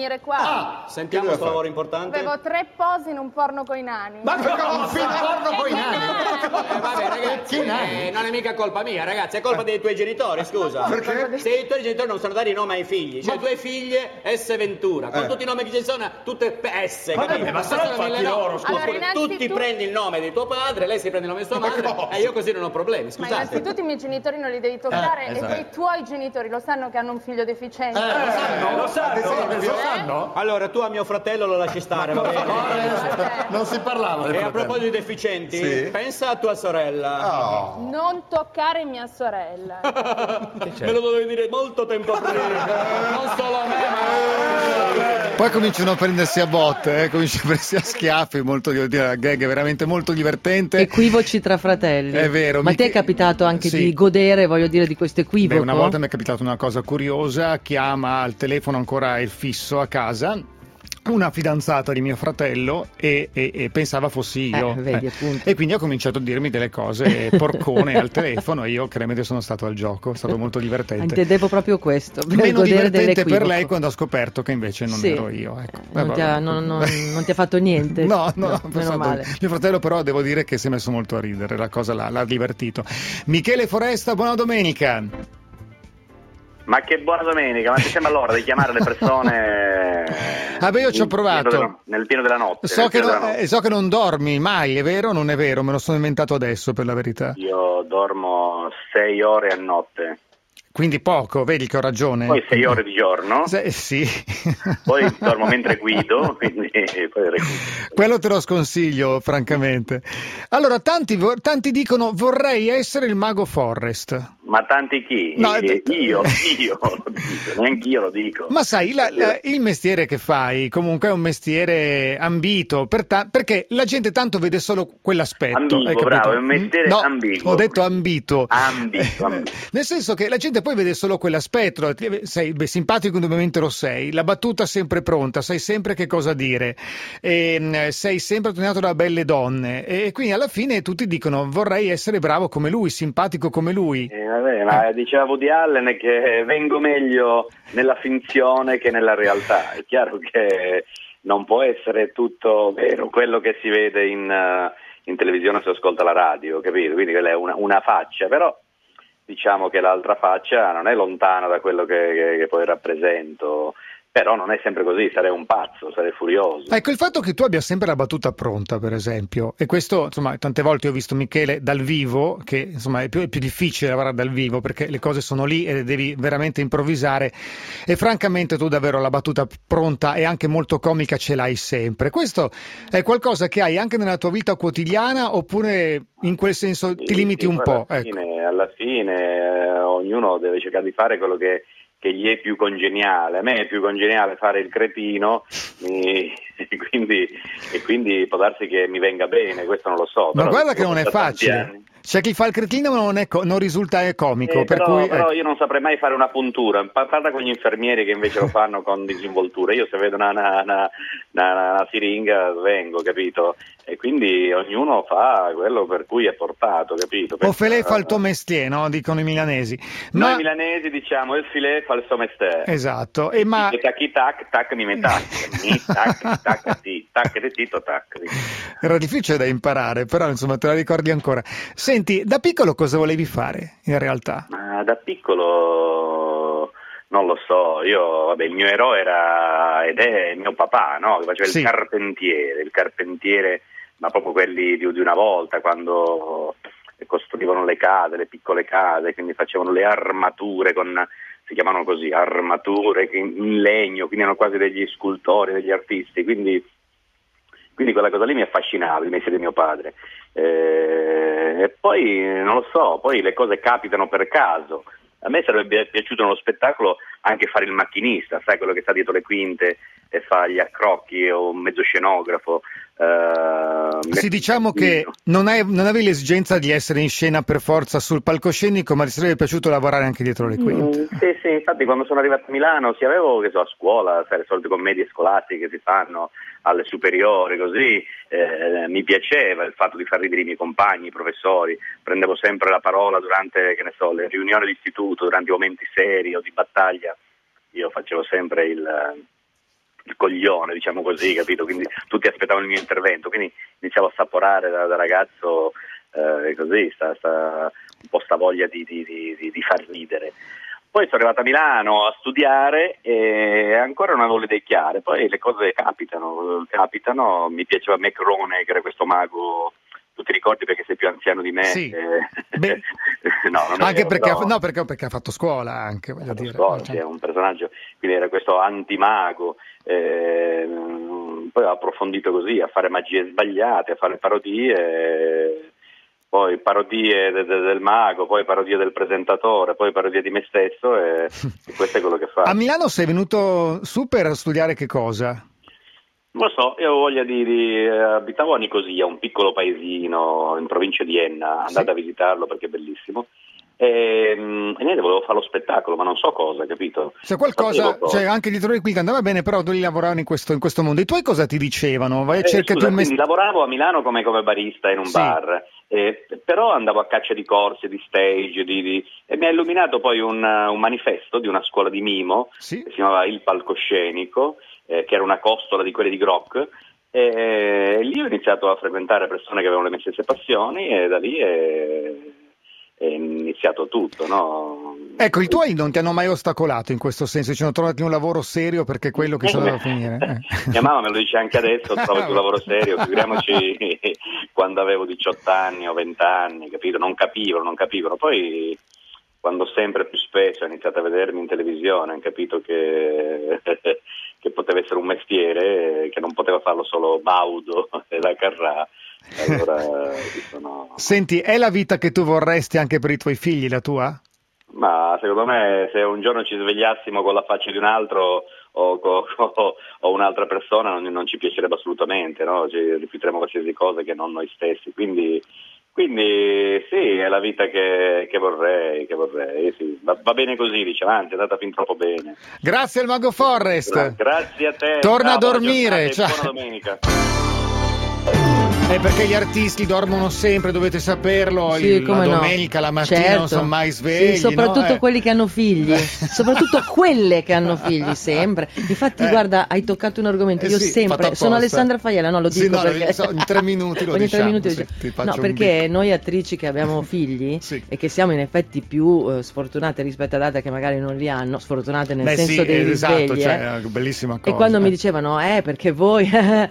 venire qua. Sentiamo questo lavoro importante. Avevo 3 posi in un porno coi nani. Ma come un porno coi nani? Vabbè ragazzi, non è mica colpa mia, ragazzi, è colpa dei tuoi genitori, scusa. Perché? Se i tuoi genitori non sanno dare i nomi ai figli, cioè 2 figlie S Ventura, con tutti i nomi che ci sono, tutte S, capito? Ma sono fatti loro, scusa. Allora, Tu ti innanzitutto- prendi il nome di tuo padre, lei si prende il nome di sua madre, e io così non ho problemi, Ma scusate. innanzitutto i miei genitori non li devi toccare esatto. e i tuoi genitori lo sanno che hanno un figlio deficiente. Lo sanno? Allora, tu a mio fratello lo lasci stare, va bene? Non si parlava del E a fratello. proposito di deficienti, Sì. pensa a tua sorella. Non toccare mia sorella. Me lo dovevi dire molto tempo prima. Non solo a me, ma... Poi cominciano a prendersi a botte, cominciano a prendersi a schiaffi, molto, devo dire, la gag è veramente molto divertente. Equivoci tra fratelli. È vero. Ma ti è capitato anche Sì. di godere, voglio dire, di questo equivoco? Beh, una volta mi è capitata una cosa curiosa, chiama al telefono ancora il fisso a casa una fidanzata di mio fratello e pensava fossi io. Vedi, appunto. E quindi ha cominciato a dirmi delle cose porcone al telefono e io cremete sono stato al gioco, è stato molto divertente. Intendevo proprio questo, per Meno godere divertente per dell'equivoco. lei quando ha scoperto che invece non Sì. ero io. Ecco. Non ti ha fatto niente? No, meno pensato- male. Mio fratello però devo dire che si è messo molto a ridere, la cosa l'ha divertito. Michele Foresta, buona domenica. Ma che buona domenica, ma ti sembra l'ora di chiamare le persone? Ah beh, io ci ho provato. Nel pieno della notte. So nel che, pieno della notte. so che non dormi mai, è vero o non è vero? Me lo sono inventato adesso per la verità. Io dormo 6 ore a notte, Quindi poco, vedi che ho ragione. poi 6 ore di giorno, Sì. poi dormo mentre guido, quindi poi recupero. Quello te lo sconsiglio, francamente. Allora, tanti dicono vorrei essere il mago Forrest. Ma tanti chi? No, Io lo dico, neanche io lo dico. Ma sai, il mestiere che fai comunque è un mestiere ambito, perché la gente tanto vede solo quell'aspetto. Ambiguo, hai capito? bravo, è un mestiere ambiguo. Ho detto ambito. Ambito. Nel senso che la gente poi vede solo quell'aspetto, sei simpatico indubbiamente lo sei, la battuta sempre pronta, sai sempre che cosa dire, sei sempre attorniato da belle donne e quindi alla fine tutti dicono vorrei essere bravo come lui, simpatico come lui. Vabbè, ma diceva Woody Allen che vengo meglio nella finzione che nella realtà. È chiaro che non può essere tutto vero quello che si vede in televisione se ascolta la radio, capito? Quindi quella è una faccia, però diciamo che l'altra faccia non è lontana da quello che poi rappresento. Però non è sempre così, sarei un pazzo, sarei furioso. Ecco, il fatto che tu abbia sempre la battuta pronta, per esempio, e questo, insomma, tante volte ho visto Michele dal vivo, che insomma è più difficile lavorare dal vivo perché le cose sono lì e devi veramente improvvisare e francamente tu davvero la battuta pronta e anche molto comica ce l'hai sempre. Questo è qualcosa che hai anche nella tua vita quotidiana oppure in quel senso ti limiti un po'? Alla fine ognuno deve cercare di fare quello che gli è più congeniale. A me è più congeniale fare il cretino e quindi può darsi che mi venga bene, questo non lo so. Ma però guarda che non è facile. C'è chi fa il cretino ma non risulta comico. Però io non saprei mai fare una puntura. Parla con gli infermieri che invece lo fanno con disinvoltura. Io se vedo una siringa vengo, capito? E quindi ognuno fa quello per cui è portato, capito? O Felè fa il tuo mestiere, no? Dicono i milanesi. Noi milanesi diciamo il filè fa il suo mestiere. Esatto. Tacchi tac, tac ni me tac, ni tac, tac ti, tac di tito tac. Era difficile da imparare, però insomma te la ricordi ancora. Senti, da piccolo cosa volevi fare in realtà? Ma da piccolo non lo so, il mio eroe era ed è mio papà, no? Che faceva il carpentiere, ma proprio quelli di una volta, quando costruivano le case, le piccole case, quindi facevano le armature si chiamano così, armature in legno, quindi erano quasi degli scultori, degli artisti, quindi quella cosa lì mi affascinava, il mestiere di mio padre. E poi non lo so, poi le cose capitano per caso. A me sarebbe piaciuto nello spettacolo anche fare il macchinista, sai, quello che sta dietro le quinte e fa gli accrocchi o un mezzo scenografo. Sì, diciamo che non avevi l'esigenza di essere in scena per forza sul palcoscenico, ma ti sarebbe piaciuto lavorare anche dietro le quinte. Sì, infatti quando sono arrivato a Milano, avevo a scuola, sai, le solite commedie scolastiche che si fanno alle superiori, così, mi piaceva il fatto di far ridere i miei compagni, i professori, prendevo sempre la parola durante, le riunioni d'istituto, durante i momenti seri o di battaglia, io facevo sempre il il coglione, diciamo così, capito? Quindi tutti aspettavano il mio intervento, quindi iniziavo a assaporare da ragazzo così, un po' sta voglia di far ridere. Poi sono arrivato a Milano a studiare e ancora non avevo le idee chiare, poi le cose capitano, mi piaceva Macrone, che era questo mago, tu ti ricordi perché sei più anziano di me? Sì. No, non anche vero, perché ha fatto scuola anche, voglio dire. Scuola, sì, è un personaggio, quindi era questo antimago, poi ho approfondito così, a fare magie sbagliate, a fare parodie, poi parodie del mago, poi parodie del presentatore, poi parodie di me stesso e questo è quello che faccio. A Milano sei venuto su per studiare che cosa? Non lo so, io ho voglia abitavo a Nicosia, un piccolo paesino in provincia di Enna, andate a visitarlo perché è bellissimo. E niente, volevo fare lo spettacolo, ma non so cosa, capito? C'è qualcosa, cioè anche dietro di qui che andava bene, però devi lavorare in questo mondo. I tuoi cosa ti dicevano? Quindi lavoravo a Milano come barista in un bar, però andavo a caccia di corsi, di stage, e mi ha illuminato poi un manifesto di una scuola di mimo, che si chiamava Il Palcoscenico, che era una costola di quelle di Grock, e lì ho iniziato a frequentare persone che avevano le mie stesse passioni e da lì è iniziato tutto, no? Ecco, i tuoi non ti hanno mai ostacolato in questo senso, ci hanno trovato un lavoro serio perché è quello che si doveva finire. Mia mamma me lo dice anche adesso, trovo un lavoro serio, figuriamoci quando avevo 18 anni o 20 anni, capito? Non capivano, poi quando sempre più spesso ho iniziato a vedermi in televisione, ho capito che poteva essere un mestiere, che non poteva farlo solo Baudo e la Carrà. Allora, Senti, è la vita che tu vorresti anche per i tuoi figli, la tua? Ma secondo me se un giorno ci svegliassimo con la faccia di un altro o un'altra persona non ci piacerebbe assolutamente, no? Ci rifiuteremo qualsiasi cosa che non noi stessi, quindi sì, è la vita che vorrei, sì. Va bene così, dice, anzi è andata fin troppo bene. Grazie al Mago Forrest. Grazie a te. Torna a dormire. Ciao. Buona domenica. È perché gli artisti dormono sempre, dovete saperlo, sì, la domenica, la mattina certo. Non sono mai svegli. Sì, soprattutto no? quelli che hanno figli, soprattutto quelle che hanno figli, sempre. Infatti, guarda, hai toccato un argomento, io sempre, sono Alessandra Faiella, no, lo dico perché... in 3 minuti lo ogni diciamo. 3 minuti no, perché noi attrici che abbiamo figli e che siamo in effetti più sfortunate rispetto ad altre che magari non li hanno, sfortunate nel senso dei risvegli. Esatto, cioè, è una bellissima cosa. E quando mi dicevano, perché voi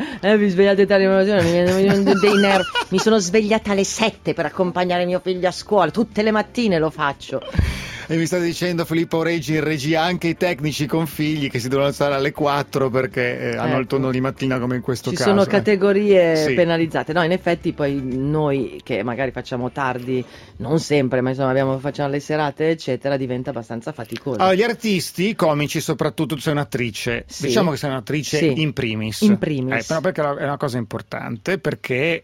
vi svegliate tardi la mattina, dei nervi. Mi sono svegliata alle 7 per accompagnare mio figlio a scuola, tutte le mattine lo faccio. E mi state dicendo Filippo Reggi in regia anche i tecnici con figli che si devono alzare alle 4 perché hanno il turno di mattina come in questo caso. Ci sono categorie penalizzate. No, in effetti poi noi che magari facciamo tardi, non sempre, ma insomma facciamo le serate eccetera, diventa abbastanza faticoso. Allora, gli artisti, comici soprattutto, tu sei un'attrice, diciamo che sei un'attrice in primis. In primis. Però perché è una cosa importante, perché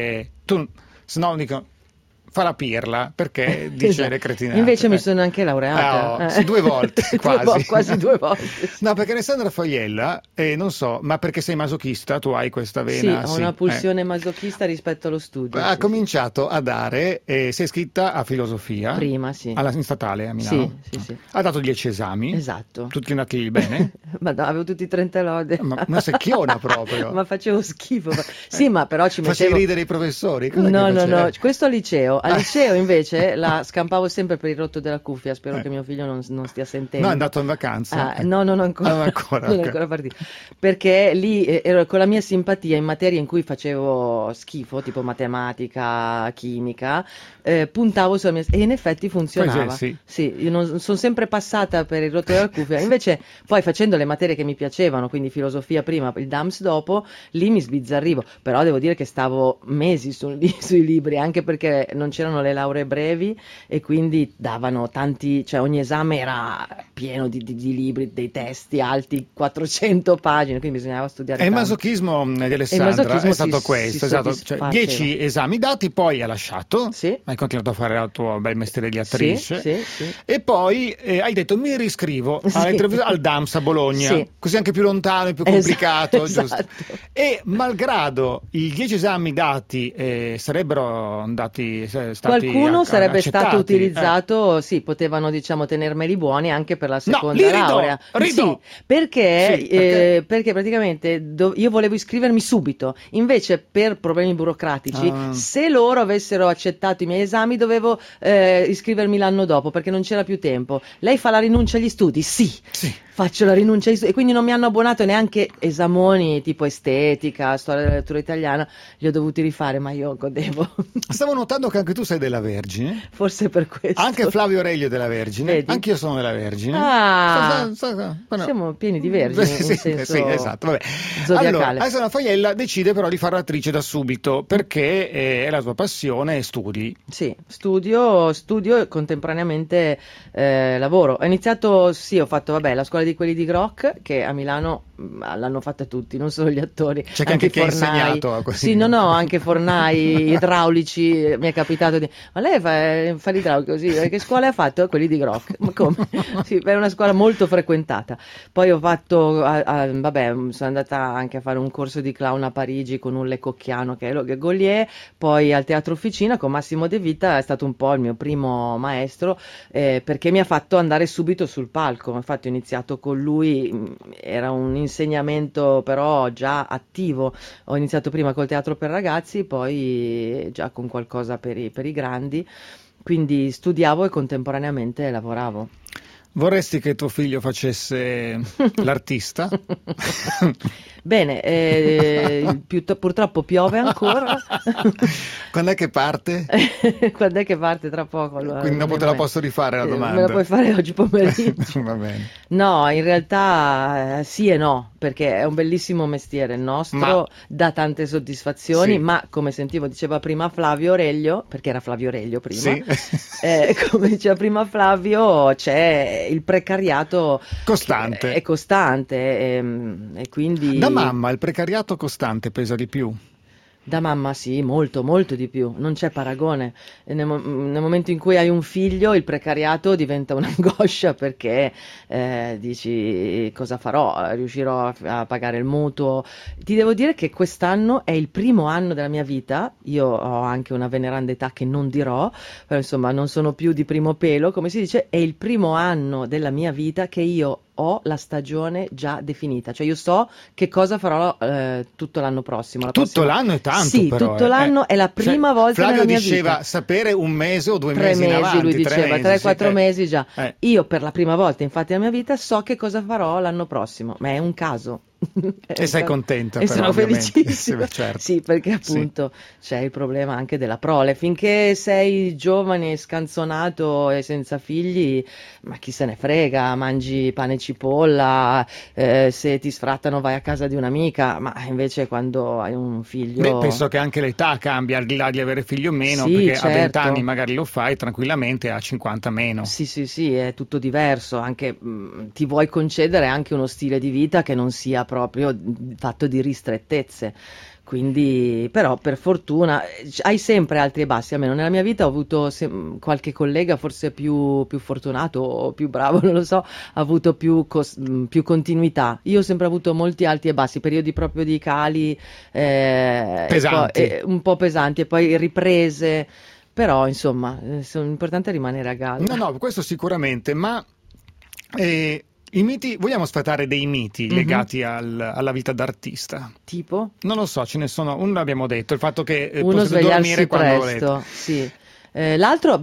tu, se no dico... fa la pirla perché dice le cretinate. Invece mi sono anche laureata. Sì, 2 volte quasi. Quasi 2 volte. No, perché Alessandra Faiella, non so, ma perché sei masochista, tu hai questa vena? Sì, ho una pulsione masochista rispetto allo studio. Ha cominciato a dare, sei iscritta a filosofia. Prima, in statale a Milano. Sì. Ha dato 10 esami. Esatto. Tutti andati bene? Ma no, avevo tutti 30 lode. Ma una secchiona proprio. Ma facevo schifo. Sì, ma però ci mettevo... Facevi ridere i professori? No, questo al liceo. Al liceo invece la scampavo sempre per il rotto della cuffia, spero che mio figlio non stia sentendo. No, è andato in vacanza. No, non ancora. Non è ancora partito. Perché lì ero con la mia simpatia in materie in cui facevo schifo, tipo matematica, chimica, puntavo sulla mia... E in effetti funzionava. Sì, io sono sempre passata per il rotto della cuffia. Invece poi facendo le materie che mi piacevano, quindi filosofia prima, il DAMS dopo, lì mi sbizzarrivo. Però devo dire che stavo mesi sui libri, anche perché non c'erano le lauree brevi e quindi davano tanti, cioè ogni esame era pieno di libri, dei testi alti, 400 pagine, quindi bisognava studiare E il tanto. masochismo di Alessandra è stato questo, esatto, cioè 10 esami dati, poi ha lasciato, hai continuato a fare il tuo bel mestiere di attrice, e poi hai detto mi riscrivo al DAMS a Bologna. Bologna, sì. Così anche più lontano e più complicato, esatto. giusto? E malgrado i 10 esami dati sarebbero stati qualcuno sarebbe accettati, stato utilizzato, sì, potevano diciamo tenermeli buoni anche per la seconda laurea. Rido. Sì, perché praticamente io volevo iscrivermi subito, invece per problemi burocratici, se loro avessero accettato i miei esami dovevo iscrivermi l'anno dopo perché non c'era più tempo. Lei fa la rinuncia agli studi? Sì. Faccio la rinuncia agli studi e quindi non mi hanno abbonato neanche esamoni tipo estetica, storia della lettura italiana, li ho dovuti rifare, ma io godevo. Stavo notando che anche tu sei della Vergine. Forse per questo. Anche Flavio Aurelio è della Vergine. Vedi? Anche io sono della Vergine. Siamo pieni di vergini in senso esatto, vabbè. zodiacale. Allora, Alessandra Faiella decide però di fare l'attrice da subito perché è la sua passione e studi. Sì, studio e contemporaneamente lavoro. Ho iniziato, ho fatto la scuola di quelli di Groc, che a Milano l'hanno fatta tutti, non solo gli attori. C'è anche chi ha insegnato a questi. Sì, no, anche fornai, idraulici, mi è capitato di... Ma lei fa l'idraulico così, che scuola ha fatto? Quelli di Groc. Ma come? Sì, era una scuola molto frequentata. Poi ho fatto, sono andata anche a fare un corso di clown a Parigi con un Lecocchiano che è Gaulier, poi al Teatro Officina con Massimo De Vita, è stato un po' il mio primo maestro, perché mi ha fatto andare subito sul palco. Infatti ho iniziato con lui, era un insegnamento però già attivo. Ho iniziato prima col teatro per ragazzi, poi già con qualcosa per i grandi, quindi studiavo e contemporaneamente lavoravo. Vorresti che tuo figlio facesse l'artista? Bene, purtroppo piove ancora. Quando è che parte? Quando è che parte? Tra poco. Allora, quindi dopo te la posso rifare la domanda. Me la puoi fare oggi pomeriggio. Va bene. No, in realtà sì e no, perché è un bellissimo mestiere il nostro, dà tante soddisfazioni, ma come sentivo diceva prima Flavio Aurelio, perché era Flavio Aurelio prima, come diceva prima Flavio, c'è il precariato costante. È costante e quindi... Da mamma il precariato costante pesa di più? Da mamma sì, molto, molto di più, non c'è paragone. Nel momento in cui hai un figlio il precariato diventa un'angoscia perché dici cosa farò, riuscirò a pagare il mutuo. Ti devo dire che quest'anno è il primo anno della mia vita, io ho anche una veneranda età che non dirò, però insomma non sono più di primo pelo, come si dice, è il primo anno della mia vita che io ho la stagione già definita, cioè io so che cosa farò tutto l'anno prossimo. Tutto l'anno è tanto, sì, però, tutto l'anno è la prima volta Flavio nella mia diceva vita. sapere un mese o 2 mesi in avanti. Lui diceva 3-4 mesi già. Io per la prima volta infatti nella mia vita so che cosa farò l'anno prossimo, ma è un caso. E sei contenta e però, sono ovviamente. felicissima. Certo. Sì, perché appunto c'è il problema anche della prole. Finché sei giovane, scanzonato e senza figli, ma chi se ne frega, mangi pane e cipolla, se ti sfrattano vai a casa di un'amica, ma invece quando hai un figlio... penso che anche l'età cambia, al di là di avere figli o meno, sì, perché certo. a 20 anni magari lo fai tranquillamente, a 50 meno. Sì, è tutto diverso, anche ti vuoi concedere anche uno stile di vita che non sia proprio fatto di ristrettezze. Quindi, però, per fortuna hai sempre alti e bassi. Almeno nella mia vita ho avuto qualche collega forse più fortunato o più bravo, non lo so, ha avuto più continuità. Io ho sempre avuto molti alti e bassi, periodi proprio di cali pesanti, un po' pesanti, e poi riprese. Però, insomma, l'importante è rimanere a galla. No, questo sicuramente, ma i miti, vogliamo sfatare dei miti legati alla vita d'artista? Tipo? Non lo so, ce ne sono. Uno l'abbiamo detto, il fatto che uno potete dormire quando presto, volete. sì. L'altro,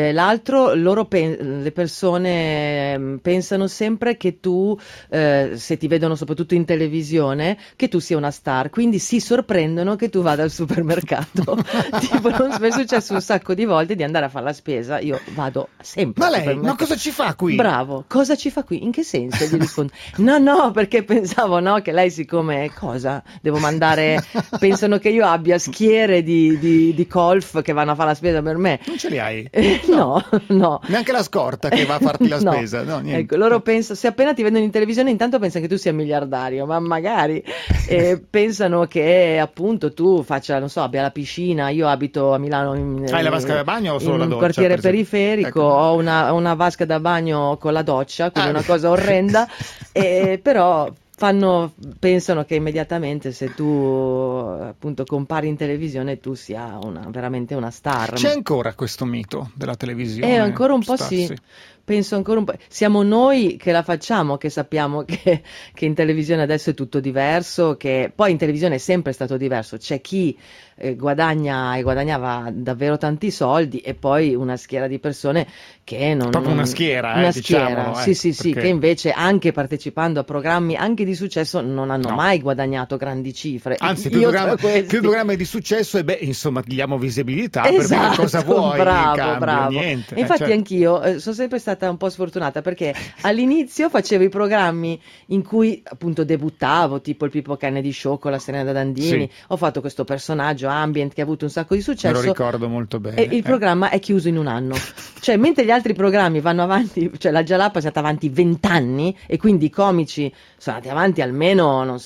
le persone pensano sempre che tu, se ti vedono soprattutto in televisione, che tu sia una star, quindi si sorprendono che tu vada al supermercato. Tipo, mi è successo un sacco di volte di andare a fare la spesa, io vado sempre. Ma lei, ma cosa ci fa qui? Bravo, cosa ci fa qui? In che senso? Gli rispondo, no, perché pensavo, che lei siccome, cosa? Devo mandare, pensano che io abbia schiere di colf che vanno a fare la spesa per me. Non ce li hai? No. Neanche la scorta che va a farti la spesa? No, niente. Ecco, loro pensano, se appena ti vedono in televisione intanto pensano che tu sia miliardario, ma magari pensano che appunto tu faccia, non so, abbia la piscina, io abito a Milano Hai la vasca da bagno o solo in la un doccia? quartiere periferico, ecco. Ho una vasca da bagno con la doccia, quindi una cosa orrenda, però pensano che immediatamente se tu appunto compari in televisione tu sia veramente una star. C'è ancora questo mito della televisione? Ancora un po' sì. Penso ancora un po'. Siamo noi che la facciamo, che sappiamo che in televisione adesso è tutto diverso, che poi in televisione è sempre stato diverso. C'è chi guadagna e guadagnava davvero tanti soldi e poi una schiera di persone che non... Proprio una schiera, diciamolo, sì, perché... che invece anche partecipando a programmi anche di successo non hanno mai guadagnato grandi cifre. Anzi, più programmi di successo insomma, diamo visibilità, per esatto, cosa vuoi? Bravo. Niente, infatti anch'io sono sempre stata un po' sfortunata perché all'inizio facevo i programmi in cui appunto debuttavo, tipo il Pippo Kennedy Show con la Serena Dandini, ho fatto questo personaggio ambient che ha avuto un sacco di successo. Me lo ricordo molto bene. E il programma è chiuso in un anno. Cioè, mentre gli altri programmi vanno avanti, cioè la Jalapa è stata avanti 20 anni e quindi i comici sono andati avanti almeno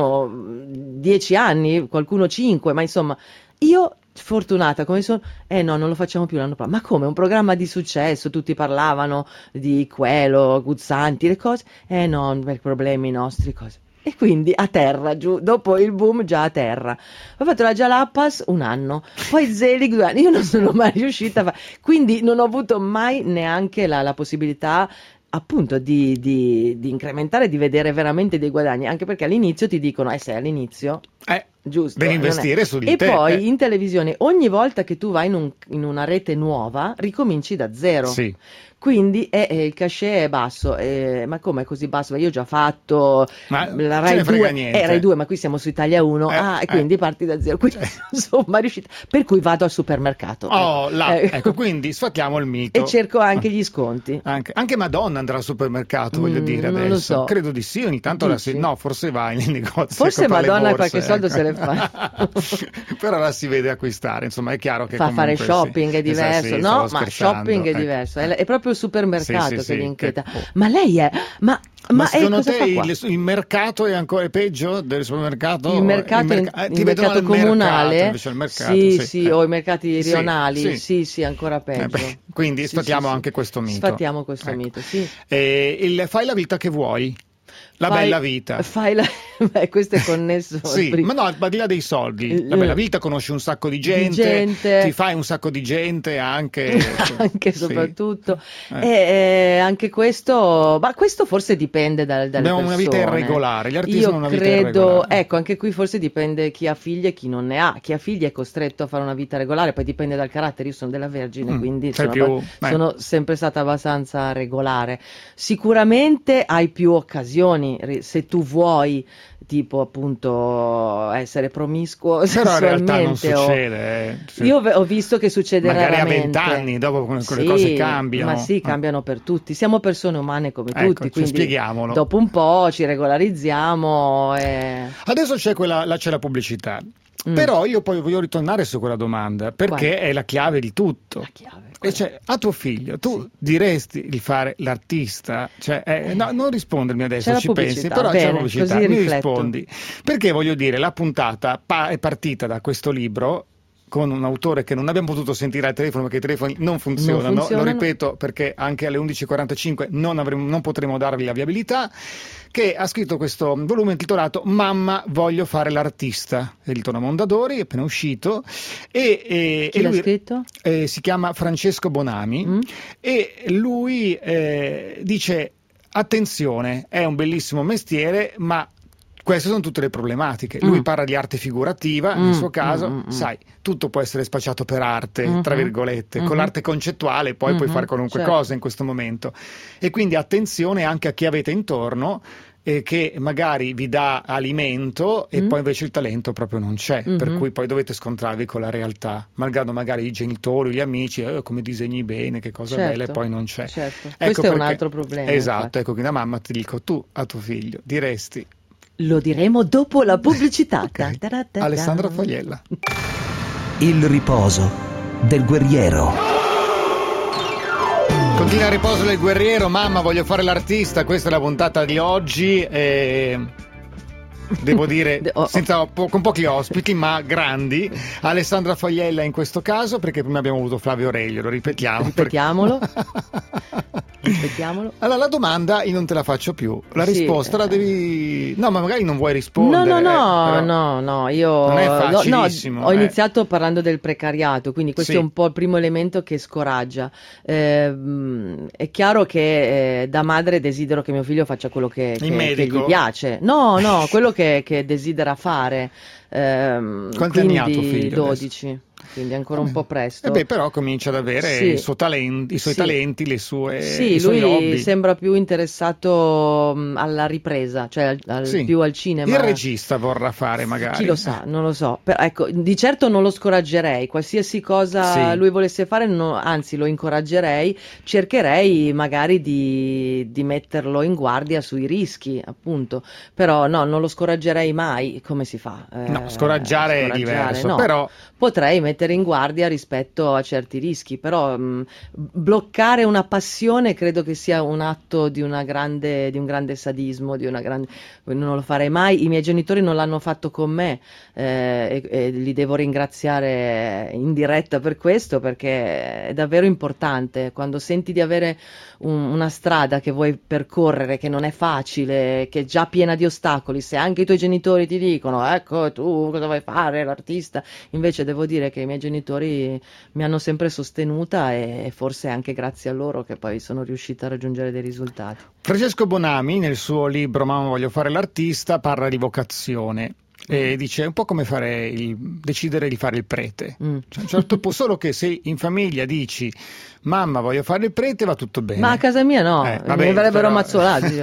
10 anni, qualcuno 5, ma insomma, io fortunata come sono, no, non lo facciamo più l'anno prossimo. Ma come? Un programma di successo, tutti parlavano di quello, Guzzanti, le cose. No, per problemi nostri, cose. E quindi a terra, giù, dopo il boom già a terra. Ho fatto la Jalapas un anno, poi Zelig 2 anni, io non sono mai riuscita a fare, quindi non ho avuto mai neanche la possibilità appunto di incrementare, di vedere veramente dei guadagni, anche perché all'inizio ti dicono, sei all'inizio, giusto, devi investire su di te. E poi in televisione, ogni volta che tu vai in una rete nuova, ricominci da zero. Sì. Quindi il cachet è basso, ma come è così basso? Io ho già fatto la Rai 2, Rai 2, ma qui siamo su Italia 1, e quindi parti da zero, quindi insomma riuscita, per cui vado al supermercato. Ecco, quindi sfattiamo il mito. E cerco anche gli sconti. Anche Madonna andrà al supermercato, voglio dire, adesso. Non lo so. Credo di sì, ogni tanto forse va nei negozi. Forse Madonna qualche soldo se le fa. Però la si vede acquistare, insomma, è chiaro che fare shopping è diverso, no? Ma shopping è diverso, è proprio il supermercato che gli inquieta. Ma lei è... Ma secondo te il mercato è ancora peggio del supermercato? Il mercato comunale? Sì, o i mercati rionali, sì, ancora peggio. Quindi sfatiamo anche questo mito. Sfatiamo questo mito, sì. Fai la vita che vuoi. Bella vita. Questo è connesso. Ma no, al di là dei soldi, la bella vita, conosci un sacco di gente, ti fai un sacco di gente anche soprattutto. E anche questo, ma questo forse dipende dalle persone. Abbiamo una vita irregolare, gli artisti hanno una vita irregolare. Ecco, anche qui forse dipende chi ha figli e chi non ne ha. Chi ha figli è costretto a fare una vita regolare, poi dipende dal carattere. Io sono della Vergine, quindi sono sempre stata abbastanza regolare. Sicuramente hai più occasioni se tu vuoi, tipo appunto essere promiscuo sessualmente. Però in realtà non succede. Io ho visto che succede magari raramente. a 20 anni, dopo le cose cambiano. Ma cambiano per tutti. Siamo persone umane come tutti, quindi spieghiamolo. Dopo un po' ci regolarizziamo. Adesso c'è la pubblicità. Però io poi voglio ritornare su quella domanda, perché è la chiave di tutto. La chiave. E cioè, a tuo figlio, tu diresti di fare l'artista? Cioè, no, non rispondermi adesso, ci pensi, però c'è la pubblicità, mi rispondi. Perché voglio dire, la puntata è partita da questo libro con un autore che non abbiamo potuto sentire al telefono perché i telefoni non funzionano. Lo ripeto perché anche alle 11.45 non potremo darvi la viabilità, che ha scritto questo volume intitolato Mamma voglio fare l'artista, editore Mondadori, è appena uscito, e chi l'ha scritto? Si chiama Francesco Bonami, e lui dice: attenzione, è un bellissimo mestiere, ma queste sono tutte le problematiche. Lui parla di arte figurativa, nel suo caso, sai, tutto può essere spacciato per arte, tra virgolette, con l'arte concettuale poi puoi fare qualunque cosa in questo momento. E quindi attenzione anche a chi avete intorno, che magari vi dà alimento e poi invece il talento proprio non c'è, per cui poi dovete scontrarvi con la realtà, malgrado magari i genitori, gli amici, come disegni bene, che cosa bella, e poi non c'è. Certo. Ecco questo è un altro problema. Esatto, ecco, quindi da mamma ti dico, tu a tuo figlio diresti... Lo diremo dopo la pubblicità. Okay. Alessandra Fogliella. Il riposo del guerriero. Continua a riposo del guerriero, mamma voglio fare l'artista, questa è la puntata di oggi. Devo dire con pochi ospiti ma grandi. Alessandra Faiella in questo caso, perché prima abbiamo avuto Flavio Aurelio, lo ripetiamolo. Allora la domanda io non te la faccio più, la risposta la devi, no ma magari non vuoi rispondere. No, io non è facilissimo. Ho iniziato parlando del precariato, quindi questo è un po' il primo elemento che scoraggia. È chiaro che da madre desidero che mio figlio faccia quello che gli piace, quello che desidera fare. Quanti anni ha tuo figlio 12 adesso? Quindi è ancora un po' presto. Però comincia ad avere i suoi talenti, le sue i suoi hobby. Sembra più interessato alla ripresa, cioè più al cinema. Il regista vorrà fare magari. Chi lo sa, non lo so. Però, ecco, di certo non lo scoraggerei, qualsiasi cosa lui volesse fare, anzi lo incoraggerei, cercherei magari di metterlo in guardia sui rischi, appunto. Però non lo scoraggerei mai. Come si fa? Scoraggiare è diverso, però potrei mettere in guardia rispetto a certi rischi, però bloccare una passione credo che sia un atto di un grande sadismo, non lo farei mai. I miei genitori non l'hanno fatto con me e li devo ringraziare in diretta per questo, perché è davvero importante quando senti di avere una strada che vuoi percorrere, che non è facile, che è già piena di ostacoli. Se anche i tuoi genitori ti dicono ecco tu cosa vuoi fare, l'artista, invece devo dire che i miei genitori mi hanno sempre sostenuta e forse anche grazie a loro che poi sono riuscita a raggiungere dei risultati. Francesco Bonami nel suo libro Mamma voglio fare l'artista parla di vocazione e dice un po' come decidere di fare il prete. Cioè, un certo punto, solo che se in famiglia dici mamma voglio fare il prete va tutto bene, ma a casa mia no, mi verrebbero ammazzolati.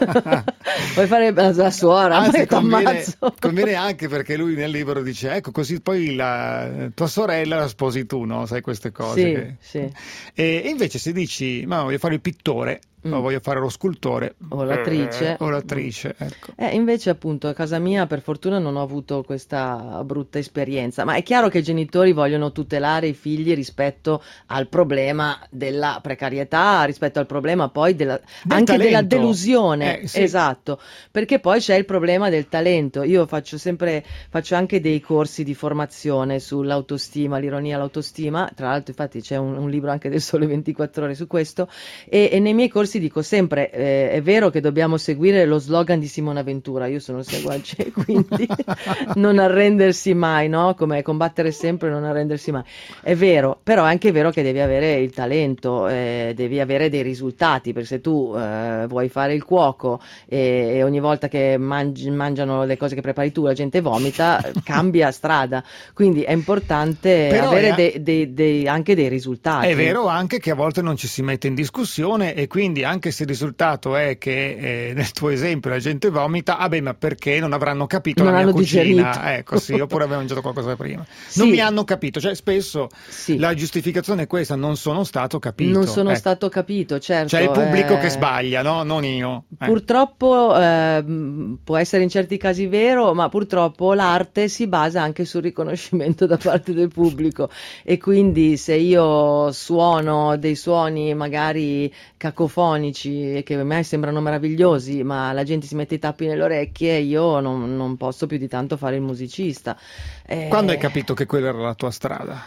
Vuoi fare la suora? Anzi, conviene anche perché lui nel libro dice ecco così poi la tua sorella la sposi tu, no? Sai queste cose E invece se dici mamma voglio fare il pittore o voglio fare lo scultore o l'attrice, ecco. Invece appunto a casa mia per fortuna non ho avuto questa brutta esperienza, ma è chiaro che i genitori vogliono tutelare i figli rispetto al problema della precarietà, rispetto al problema poi anche talento. Della delusione, esatto, perché poi c'è il problema del talento. Io faccio anche dei corsi di formazione sull'autostima, l'ironia, l'autostima, tra l'altro infatti c'è un libro anche del Sole 24 Ore su questo e nei miei corsi dico sempre è vero che dobbiamo seguire lo slogan di Simona Ventura, io sono seguace quindi non arrendersi mai, no? Come combattere sempre, non arrendersi mai, è vero, però è anche vero che devi avere il talento, devi avere dei risultati, perché se tu vuoi fare il cuoco e ogni volta che mangiano le cose che prepari tu la gente vomita, cambia strada, quindi è importante però avere anche dei risultati. È vero anche che a volte non ci si mette in discussione e quindi anche se il risultato è che nel tuo esempio la gente vomita, ma perché non avranno capito la mia cucina? Ecco oppure avevano mangiato qualcosa prima. Non mi hanno capito, cioè spesso la giustificazione è questa, non sono stato capito. Non sono stato capito, certo. C'è il pubblico che sbaglia, no? Non io. Purtroppo può essere in certi casi vero, ma purtroppo l'arte si basa anche sul riconoscimento da parte del pubblico e quindi se io suono dei suoni magari cacofonici che a me sembrano meravigliosi, ma la gente si mette i tappi nelle orecchie, io non posso più di tanto fare il musicista. Quando hai capito che quella era la tua strada?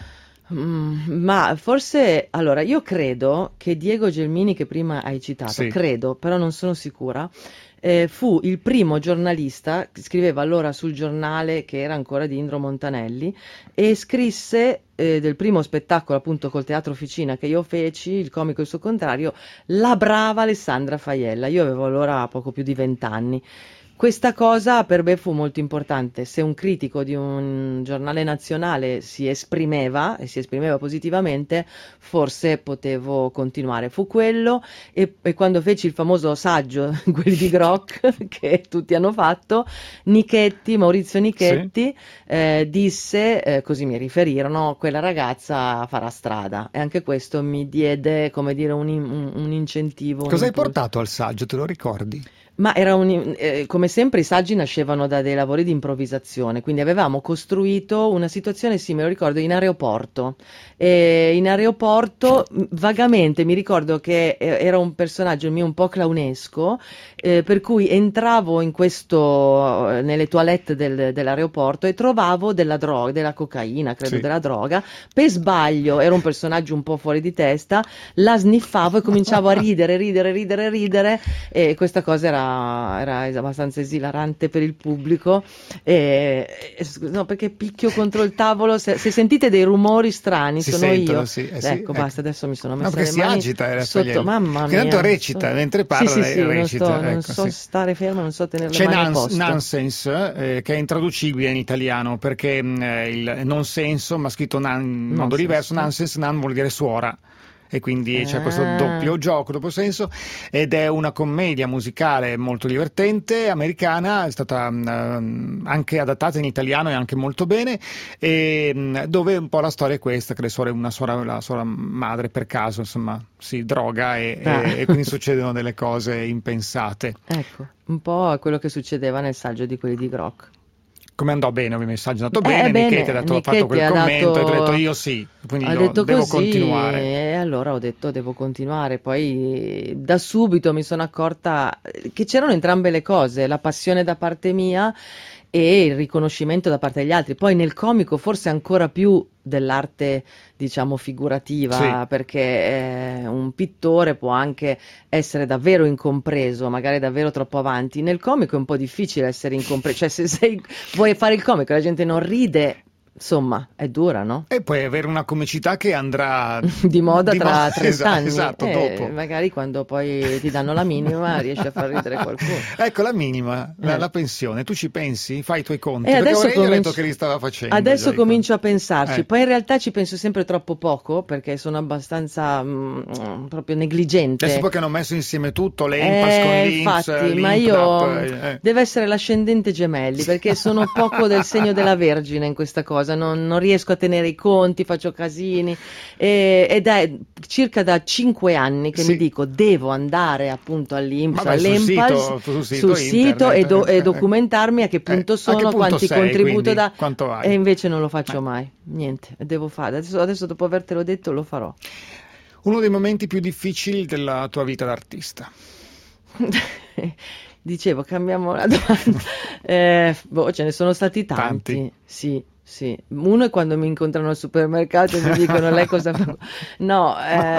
Ma forse, allora, io credo che Diego Gelmini, che prima hai citato, credo, però non sono sicura, fu il primo giornalista, scriveva allora sul giornale che era ancora di Indro Montanelli e scrisse del primo spettacolo appunto col Teatro Officina che io feci, Il comico e il suo contrario, La brava Alessandra Faiella. Io avevo allora poco più di 20 anni. Questa cosa per me fu molto importante. Se un critico di un giornale nazionale si esprimeva positivamente, forse potevo continuare. Fu quello e quando feci il famoso saggio, quelli di Grock, che tutti hanno fatto, Maurizio Nichetti disse, così mi riferirono, quella ragazza farà strada, e anche questo mi diede, come dire, un incentivo. Cosa hai portato al saggio, te lo ricordi? Ma era come sempre i saggi nascevano da dei lavori di improvvisazione, quindi avevamo costruito una situazione, sì, me lo ricordo, in aeroporto. In aeroporto vagamente mi ricordo che era un personaggio mio un po' clownesco, per cui entravo nelle toilette dell'aeroporto e trovavo della cocaina, credo, sì, della droga. Per sbaglio, ero un personaggio un po' fuori di testa, la sniffavo e cominciavo a ridere, e questa cosa era abbastanza esilarante per il pubblico. No, perché picchio contro il tavolo, se sentite dei rumori strani si sono sentono, io. sì, Ecco, basta, adesso mi sono messa perché le si mani agita sotto, mamma mia. Tanto recita, mentre parla recita. Non so stare ferma, non so tenere le C'è mani a posto. nonsense, che è intraducibile in italiano, perché il non senso, ma scritto in modo diverso, nonsense, nan vuol dire suora. E quindi c'è questo doppio gioco, doppio senso, ed è una commedia musicale molto divertente, americana, è stata anche adattata in italiano e anche molto bene, e dove un po' la storia è questa, che la sua madre per caso, insomma, si droga e quindi succedono delle cose impensate. Ecco, un po' quello che succedeva nel saggio di quelli di Grock. Come andò bene, ovviamente il saggio è andato bene, Nichete ha fatto quel commento e ho detto io sì, quindi devo continuare. E allora ho detto devo continuare, poi da subito mi sono accorta che c'erano entrambe le cose, la passione da parte mia e il riconoscimento da parte degli altri. Poi nel comico forse ancora più dell'arte, diciamo, figurativa, sì, perché un pittore può anche essere davvero incompreso, magari davvero troppo avanti. Nel comico è un po' difficile essere incompreso, cioè se vuoi fare il comico e la gente non ride, insomma, è dura, no? E puoi avere una comicità che andrà di moda tra 30 anni. Esatto, dopo. Magari quando poi ti danno la minima riesci a far ridere qualcuno. Ecco, la minima, la pensione, tu ci pensi? Fai i tuoi conti? Perché Aurelio ha detto che li stava facendo. Adesso comincio a pensarci, poi in realtà ci penso sempre troppo poco, perché sono abbastanza proprio negligente. Adesso poi che hanno messo insieme tutto, l'Enpas con l'Inps, infatti, ma io deve essere l'ascendente Gemelli, perché sono poco del segno della Vergine in questa cosa. Non riesco a tenere i conti, faccio casini, ed è circa da 5 anni che mi dico devo andare appunto all'Inps, all'Empals, sul sito e documentarmi a che punto sono, quanti contributo da, e invece non lo faccio mai, niente, devo fare, adesso dopo avertelo detto lo farò. Uno dei momenti più difficili della tua vita d'artista? Dicevo, cambiamo la domanda. Ce ne sono stati tanti. Sì, uno è quando mi incontrano al supermercato e mi dicono lei cosa fa? No,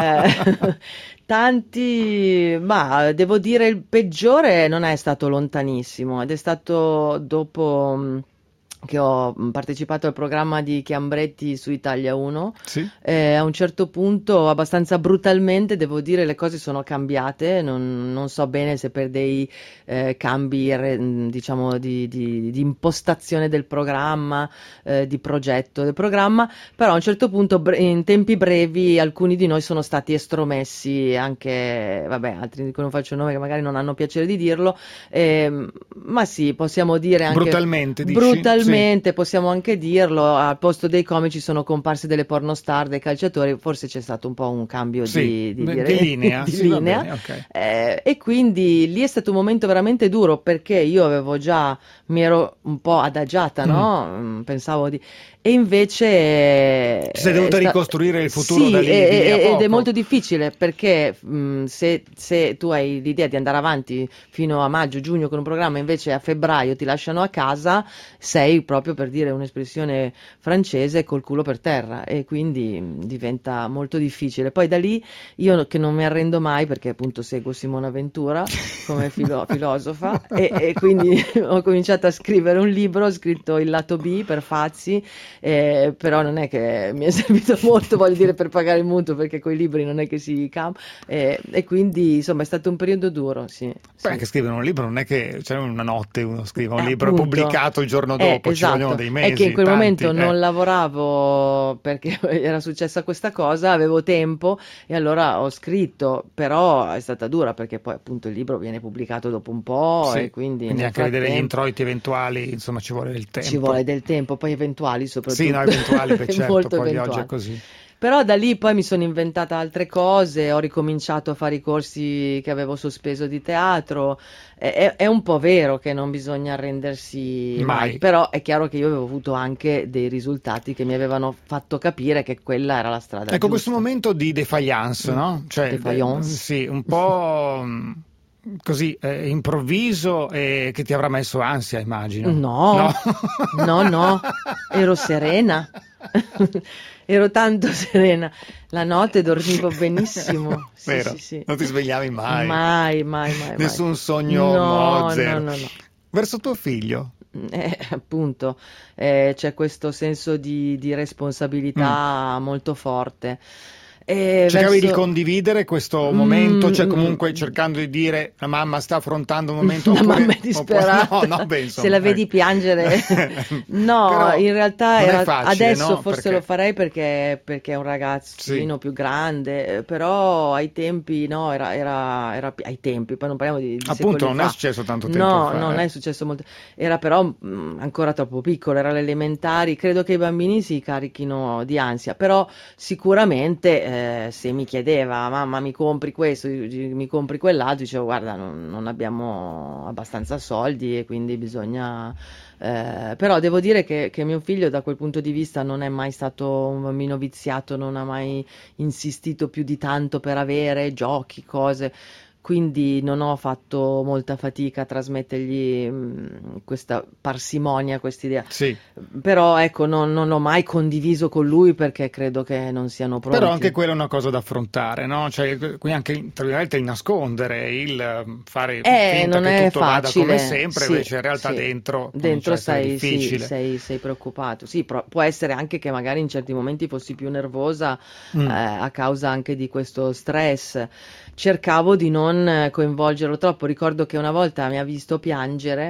tanti, ma devo dire il peggiore non è stato lontanissimo, ed è stato dopo che ho partecipato al programma di Chiambretti su Italia 1. Sì. A un certo punto, abbastanza brutalmente, devo dire, le cose sono cambiate, non so bene se per dei cambi, diciamo, di impostazione del programma, di progetto del programma, però a un certo punto, in tempi brevi, alcuni di noi sono stati estromessi, anche, vabbè, altri di cui non faccio nome, che magari non hanno piacere di dirlo, ma sì, possiamo dire anche... Brutalmente, dici? Brutalmente, possiamo anche dirlo, al posto dei comici sono comparse delle pornostar, dei calciatori, forse c'è stato un po' un cambio di linea, di linea. Bene, okay. E quindi lì è stato un momento veramente duro, perché io mi ero un po' adagiata, no? Pensavo di... E invece... Sei dovuta ricostruire il futuro sì, da lì a poco. Ed è molto difficile, perché se tu hai l'idea di andare avanti fino a maggio, giugno con un programma, invece a febbraio ti lasciano a casa, sei proprio, per dire un'espressione francese, col culo per terra, e quindi diventa molto difficile. Poi da lì io, che non mi arrendo mai, perché appunto seguo Simona Ventura come filosofa, e quindi ho cominciato a scrivere un libro, ho scritto Il lato B per Fazzi, però non è che mi è servito molto, voglio dire, per pagare il mutuo, perché coi libri non è che si cambia, e quindi insomma è stato un periodo duro, sì. Poi anche scrivere un libro non è che c'è una notte uno scrive un libro pubblicato il giorno dopo, esatto. Ci vogliono dei mesi. È che in quel momento non lavoravo, perché era successa questa cosa, avevo tempo e allora ho scritto, però è stata dura, perché poi appunto il libro viene pubblicato dopo un po', e quindi anche vedere gli introiti eventuali, insomma ci vuole del tempo. Ci vuole del tempo, poi eventuali soprattutto. Sì, no, eventuali, certo, molto poi eventuali. oggi è così. Però da lì poi mi sono inventata altre cose, ho ricominciato a fare i corsi che avevo sospeso di teatro. È un po' vero che non bisogna arrendersi mai, però è chiaro che io avevo avuto anche dei risultati che mi avevano fatto capire che quella era la strada giusta. Ecco, questo momento di défaillance, no? Cioè, Défaillance. Sì, un po' così improvviso e che ti avrà messo ansia, immagino. No, ero serena. Ero tanto serena, la notte dormivo benissimo. Vero? Sì. Non ti svegliavi mai? Mai. Nessun sogno Mozart? No. Verso tuo figlio? Appunto, c'è questo senso di responsabilità molto forte. Cercavi di condividere questo momento, cioè comunque cercando di dire la mamma sta affrontando un momento la mamma è disperata, insomma, se la vedi piangere no, però in realtà era facile, adesso no? forse lo farei perché è un ragazzino più grande, però ai tempi no, era ai tempi, poi non parliamo di appunto non fa. È successo tanto tempo fa. No, non è successo molto, era però ancora troppo piccolo, era alle elementari, credo che i bambini si carichino di ansia, però sicuramente se mi chiedeva mamma mi compri questo, mi compri quell'altro, dicevo guarda non abbiamo abbastanza soldi e quindi bisogna però devo dire che mio figlio da quel punto di vista non è mai stato un bambino viziato, non ha mai insistito più di tanto per avere giochi, cose, quindi non ho fatto molta fatica a trasmettergli questa parsimonia, quest'idea. Sì. Però ecco, non ho mai condiviso con lui perché credo che non siano pronti. Però anche quella è una cosa da affrontare, no? Cioè, quindi anche tra virgolette il nascondere, il fare finta non che è tutto vada facile. come sempre, Sì, invece in realtà dentro sei difficile. Sei preoccupato. Sì, può essere anche che magari in certi momenti fossi più nervosa a causa anche di questo stress. Cercavo di non coinvolgerlo troppo. Ricordo che una volta mi ha visto piangere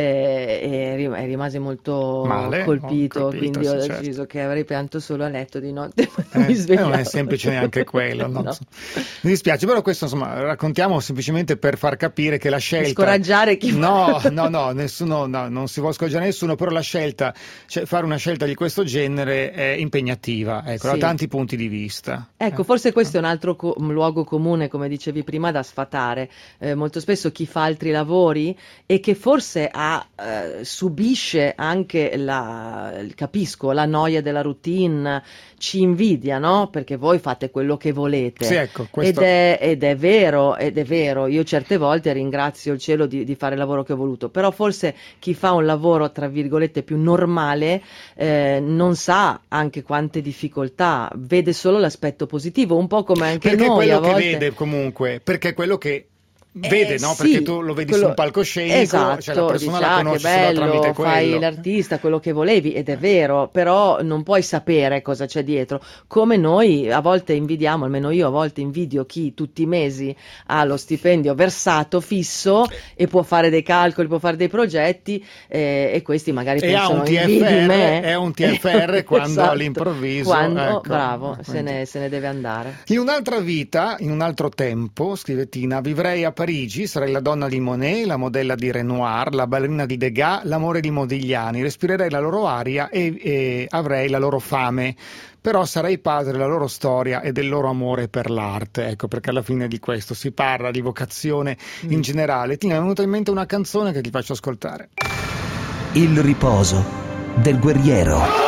e rimase molto colpito, quindi ho deciso che avrei pianto solo a letto di notte. Mi svegliavo. Non è semplice neanche quello. No. Mi dispiace, però questo insomma raccontiamo semplicemente per far capire che la scelta. Scoraggiare chi nessuno, non si vuole scoraggiare nessuno, però la scelta, cioè fare una scelta di questo genere è impegnativa, ecco, da tanti punti di vista. Ecco, forse questo è un altro luogo comune, come dicevi prima, da sfatare. Molto spesso chi fa altri lavori e che forse subisce anche capisco, la noia della routine, ci invidia, no? Perché voi fate quello che volete. Sì, ecco, questo... ed è vero. Io certe volte ringrazio il cielo di fare il lavoro che ho voluto, però forse chi fa un lavoro tra virgolette più normale non sa anche quante difficoltà, vede solo l'aspetto positivo, un po' come anche perché noi a volte. Perché quello che vede comunque, perché quello che vede, no? Perché tu lo vedi su un palcoscenico, cioè la persona la conosci solo tramite quello. Fai l'artista, quello che volevi, ed è vero, però non puoi sapere cosa c'è dietro. Come noi a volte invidiamo, almeno io a volte invidio chi tutti i mesi ha lo stipendio versato fisso e può fare dei calcoli, può fare dei progetti e questi magari pensano invidi me. È un TFR quando all'improvviso bravo, se ne deve andare. In un'altra vita, in un altro tempo, scrive Tina, vivrei a Parigi, sarei la donna di Monet, la modella di Renoir, la ballerina di Degas, l'amore di Modigliani, respirerei la loro aria e avrei la loro fame, però sarei padre della loro storia e del loro amore per l'arte, ecco, perché alla fine di questo si parla di vocazione in generale. Tina, è venuta in mente una canzone che ti faccio ascoltare. Il riposo del guerriero.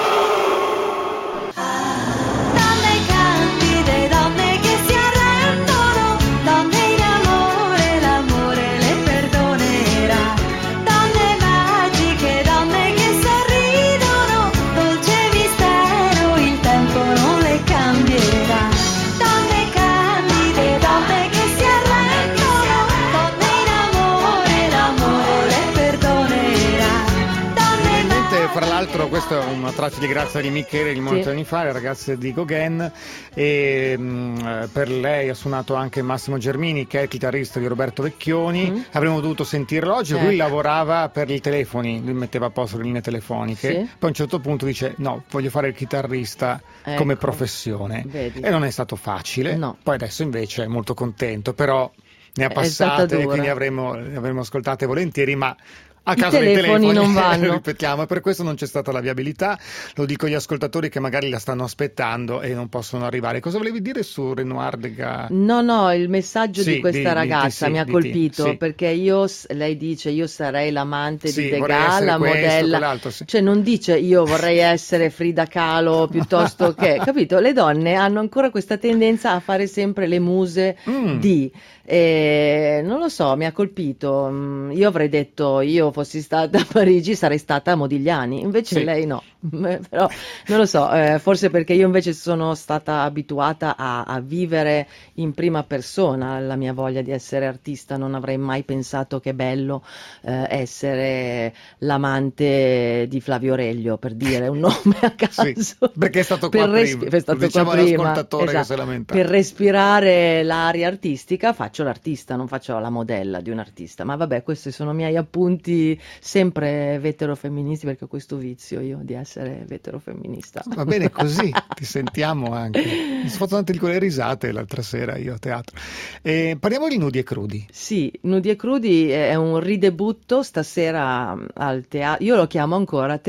Questa è una traccia di Grazia di Michele di molti anni fa, le ragazze di Gauguin, e per lei ha suonato anche Massimo Germini, che è il chitarrista di Roberto Vecchioni. Avremmo dovuto sentirlo oggi. Lui lavorava per i telefoni, lui metteva a posto le linee telefoniche, poi a un certo punto dice no, voglio fare il chitarrista come professione. Vedi. E non è stato facile, poi adesso invece è molto contento, però ne ha È passate, stata dura. quindi avremmo ascoltate volentieri, ma A I caso dei telefoni non vanno. Ripetiamo, e per questo non c'è stata la viabilità. Lo dico agli ascoltatori che magari la stanno aspettando e non possono arrivare. Cosa volevi dire su Renoir Degas? No, il messaggio di questa ragazza mi ha colpito, perché lei dice io sarei l'amante di Degas, la modella, cioè non dice io vorrei essere Frida Kahlo piuttosto che, capito? Le donne hanno ancora questa tendenza a fare sempre le muse di... non lo so, mi ha colpito. Io avrei detto, io fossi stata a Parigi sarei stata a Modigliani, invece lei no. Però non lo so, forse perché io invece sono stata abituata a vivere in prima persona la mia voglia di essere artista. Non avrei mai pensato che è bello essere l'amante di Flavio Reglio, per dire un nome a caso. Sì, perché è stato qua prima, è stato diciamo qua prima. All'ascoltatore che si lamenta. Per respirare l'aria artistica faccio l'artista, non faccio la modella di un artista. Ma vabbè, questi sono miei appunti sempre veterofemministi, perché ho questo vizio io di essere veterofemminista. Va bene così, ti sentiamo anche. Mi sono fatto tante di quelle risate l'altra sera io a teatro. Parliamo di Nudi e Crudi. Sì, Nudi e Crudi è un ridebutto stasera al teatro. Io lo chiamo ancora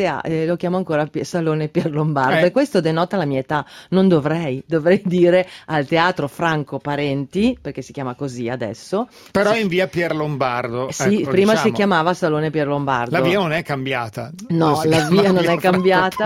Salone Pier Lombardo, e questo denota la mia età. Non dovrei dire al Teatro Franco Parenti, perché si chiama così adesso. Però in via Pier Lombardo. Sì, ecco, prima diciamo. Si chiamava Salone Pier Lombardo. La via non è cambiata. No, la via non è cambiata.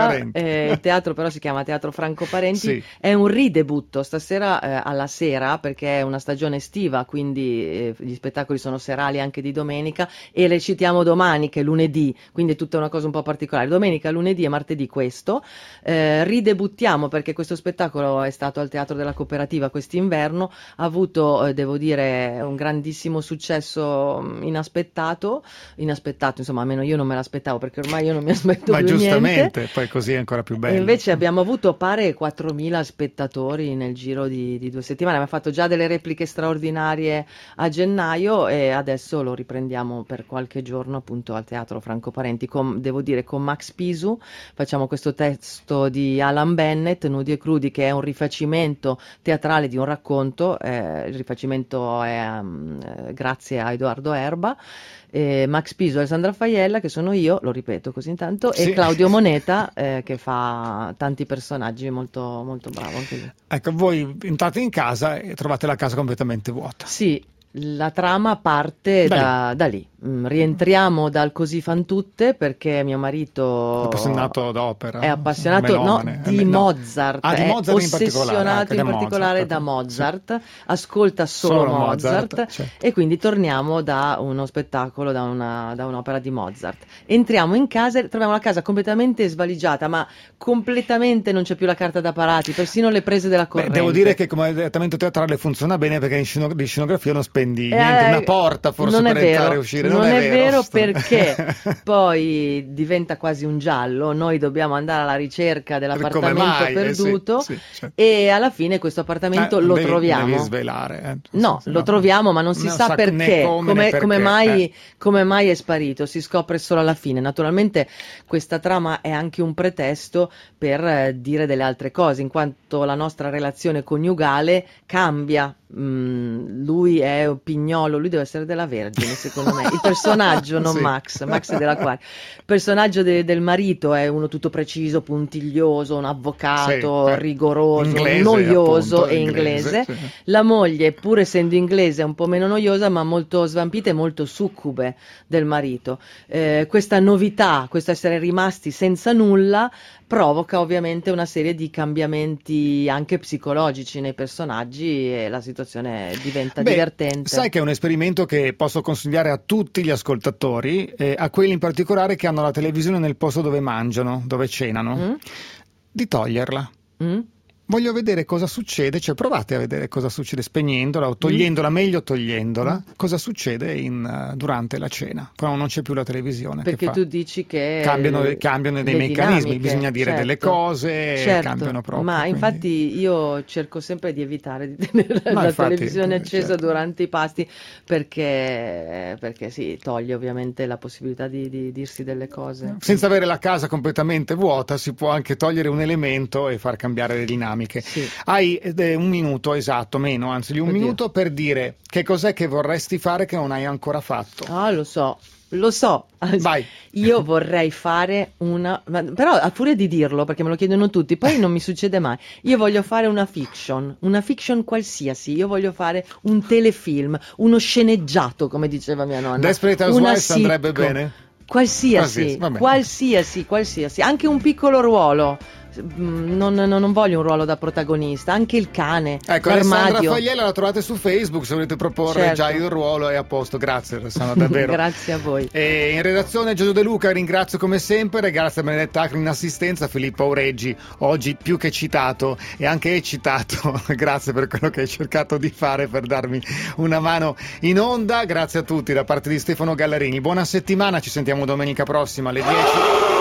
Il teatro però si chiama Teatro Franco Parenti. Sì. È un ridebutto stasera alla sera, perché è una stagione estiva, quindi gli spettacoli sono serali anche di domenica, e recitiamo domani che è lunedì, quindi è tutta una cosa un po' particolare. Domenica, lunedì e martedì questo. Ridebuttiamo perché questo spettacolo è stato al Teatro della Cooperativa quest'inverno, ha avuto, devo dire, un grandissimo successo inaspettato, insomma, almeno io non me l'aspettavo, perché ormai io non mi aspetto ma più giustamente, niente. poi così è ancora più bello. E invece abbiamo avuto pare 4.000 spettatori nel giro di 2 settimane. Abbiamo fatto già delle repliche straordinarie a gennaio e adesso lo riprendiamo per qualche giorno appunto al Teatro Franco Parenti, devo dire con Max Pisu. Facciamo questo testo di Alan Bennett, Nudi e Crudi, che è un rifacimento teatrale di un racconto. Il rifacimento è grazie a Edoardo Erba. Max Piso e Alessandra Faiella, che sono io, lo ripeto così intanto, e Claudio Moneta, che fa tanti personaggi, molto, molto bravo anche lui. Ecco, voi entrate in casa e trovate la casa completamente vuota. Sì, la trama parte da lì. Rientriamo dal Così fan tutte, perché mio marito è appassionato d'opera, è appassionato di Mozart, di è Mozart ossessionato in particolare da Mozart, ascolta solo Mozart, certo. E quindi torniamo da uno spettacolo, da un'opera di Mozart. Entriamo in casa e troviamo la casa completamente svaligiata, ma completamente non c'è più la carta da parati, persino le prese della corrente. Devo dire che come trattamento teatrale funziona bene, perché di scenografia non spendi niente, una porta forse per entrare e uscire. Non è vero perché poi diventa quasi un giallo, noi dobbiamo andare alla ricerca dell'appartamento perduto, certo. E alla fine questo appartamento lo troviamo. Devi svelare. No, lo troviamo, ma non si sa perché, come mai è sparito, si scopre solo alla fine. Naturalmente questa trama è anche un pretesto per dire delle altre cose, in quanto la nostra relazione coniugale cambia. Lui è Pignolo, lui deve essere della Vergine secondo me, il personaggio non Max è dell'Acquario. Il personaggio del marito è uno tutto preciso, puntiglioso, un avvocato rigoroso, inglese, noioso, appunto, e inglese. La moglie, pur essendo inglese, è un po' meno noiosa, ma molto svampita e molto succube del marito. Questa novità, questo essere rimasti senza nulla, provoca ovviamente una serie di cambiamenti anche psicologici nei personaggi, e la situazione diventa divertente. Sai che è un esperimento che posso consigliare a tutti gli ascoltatori, a quelli in particolare che hanno la televisione nel posto dove mangiano, dove cenano, di toglierla. Voglio vedere cosa succede, cioè provate a vedere cosa succede spegnendola o togliendola, meglio togliendola, cosa succede durante la cena, quando non c'è più la televisione. Perché tu dici che cambiano dei meccanismi, bisogna dire delle cose, cambiano proprio. Ma quindi... infatti io cerco sempre di evitare di tenere la televisione accesa durante i pasti, perché sì, toglie ovviamente la possibilità di dirsi delle cose. Senza avere la casa completamente vuota si può anche togliere un elemento e far cambiare le dinamiche. panoramiche. Sì. Hai un minuto esatto, meno, anzi di un minuto per dire che cos'è che vorresti fare che non hai ancora fatto. Ah, lo so. Vai. Io vorrei fare però a furia di dirlo, perché me lo chiedono tutti, poi non mi succede mai. Io voglio fare una fiction qualsiasi. Io voglio fare un telefilm, uno sceneggiato, come diceva mia nonna. Desperate Housewives andrebbe bene? Qualsiasi, anche un piccolo ruolo. Non voglio un ruolo da protagonista, anche il cane. Ecco, Alessandra Fagliella la trovate su Facebook se volete proporre già il ruolo, è a posto. Grazie Alessandra, davvero. Grazie a voi. E in redazione Giorgio De Luca, ringrazio come sempre, grazie a Benedetta Acri in assistenza, Filippo Aureggi oggi più che citato e anche eccitato. Grazie per quello che hai cercato di fare per darmi una mano in onda. Grazie a tutti da parte di Stefano Gallarini, buona settimana, ci sentiamo domenica prossima alle 10.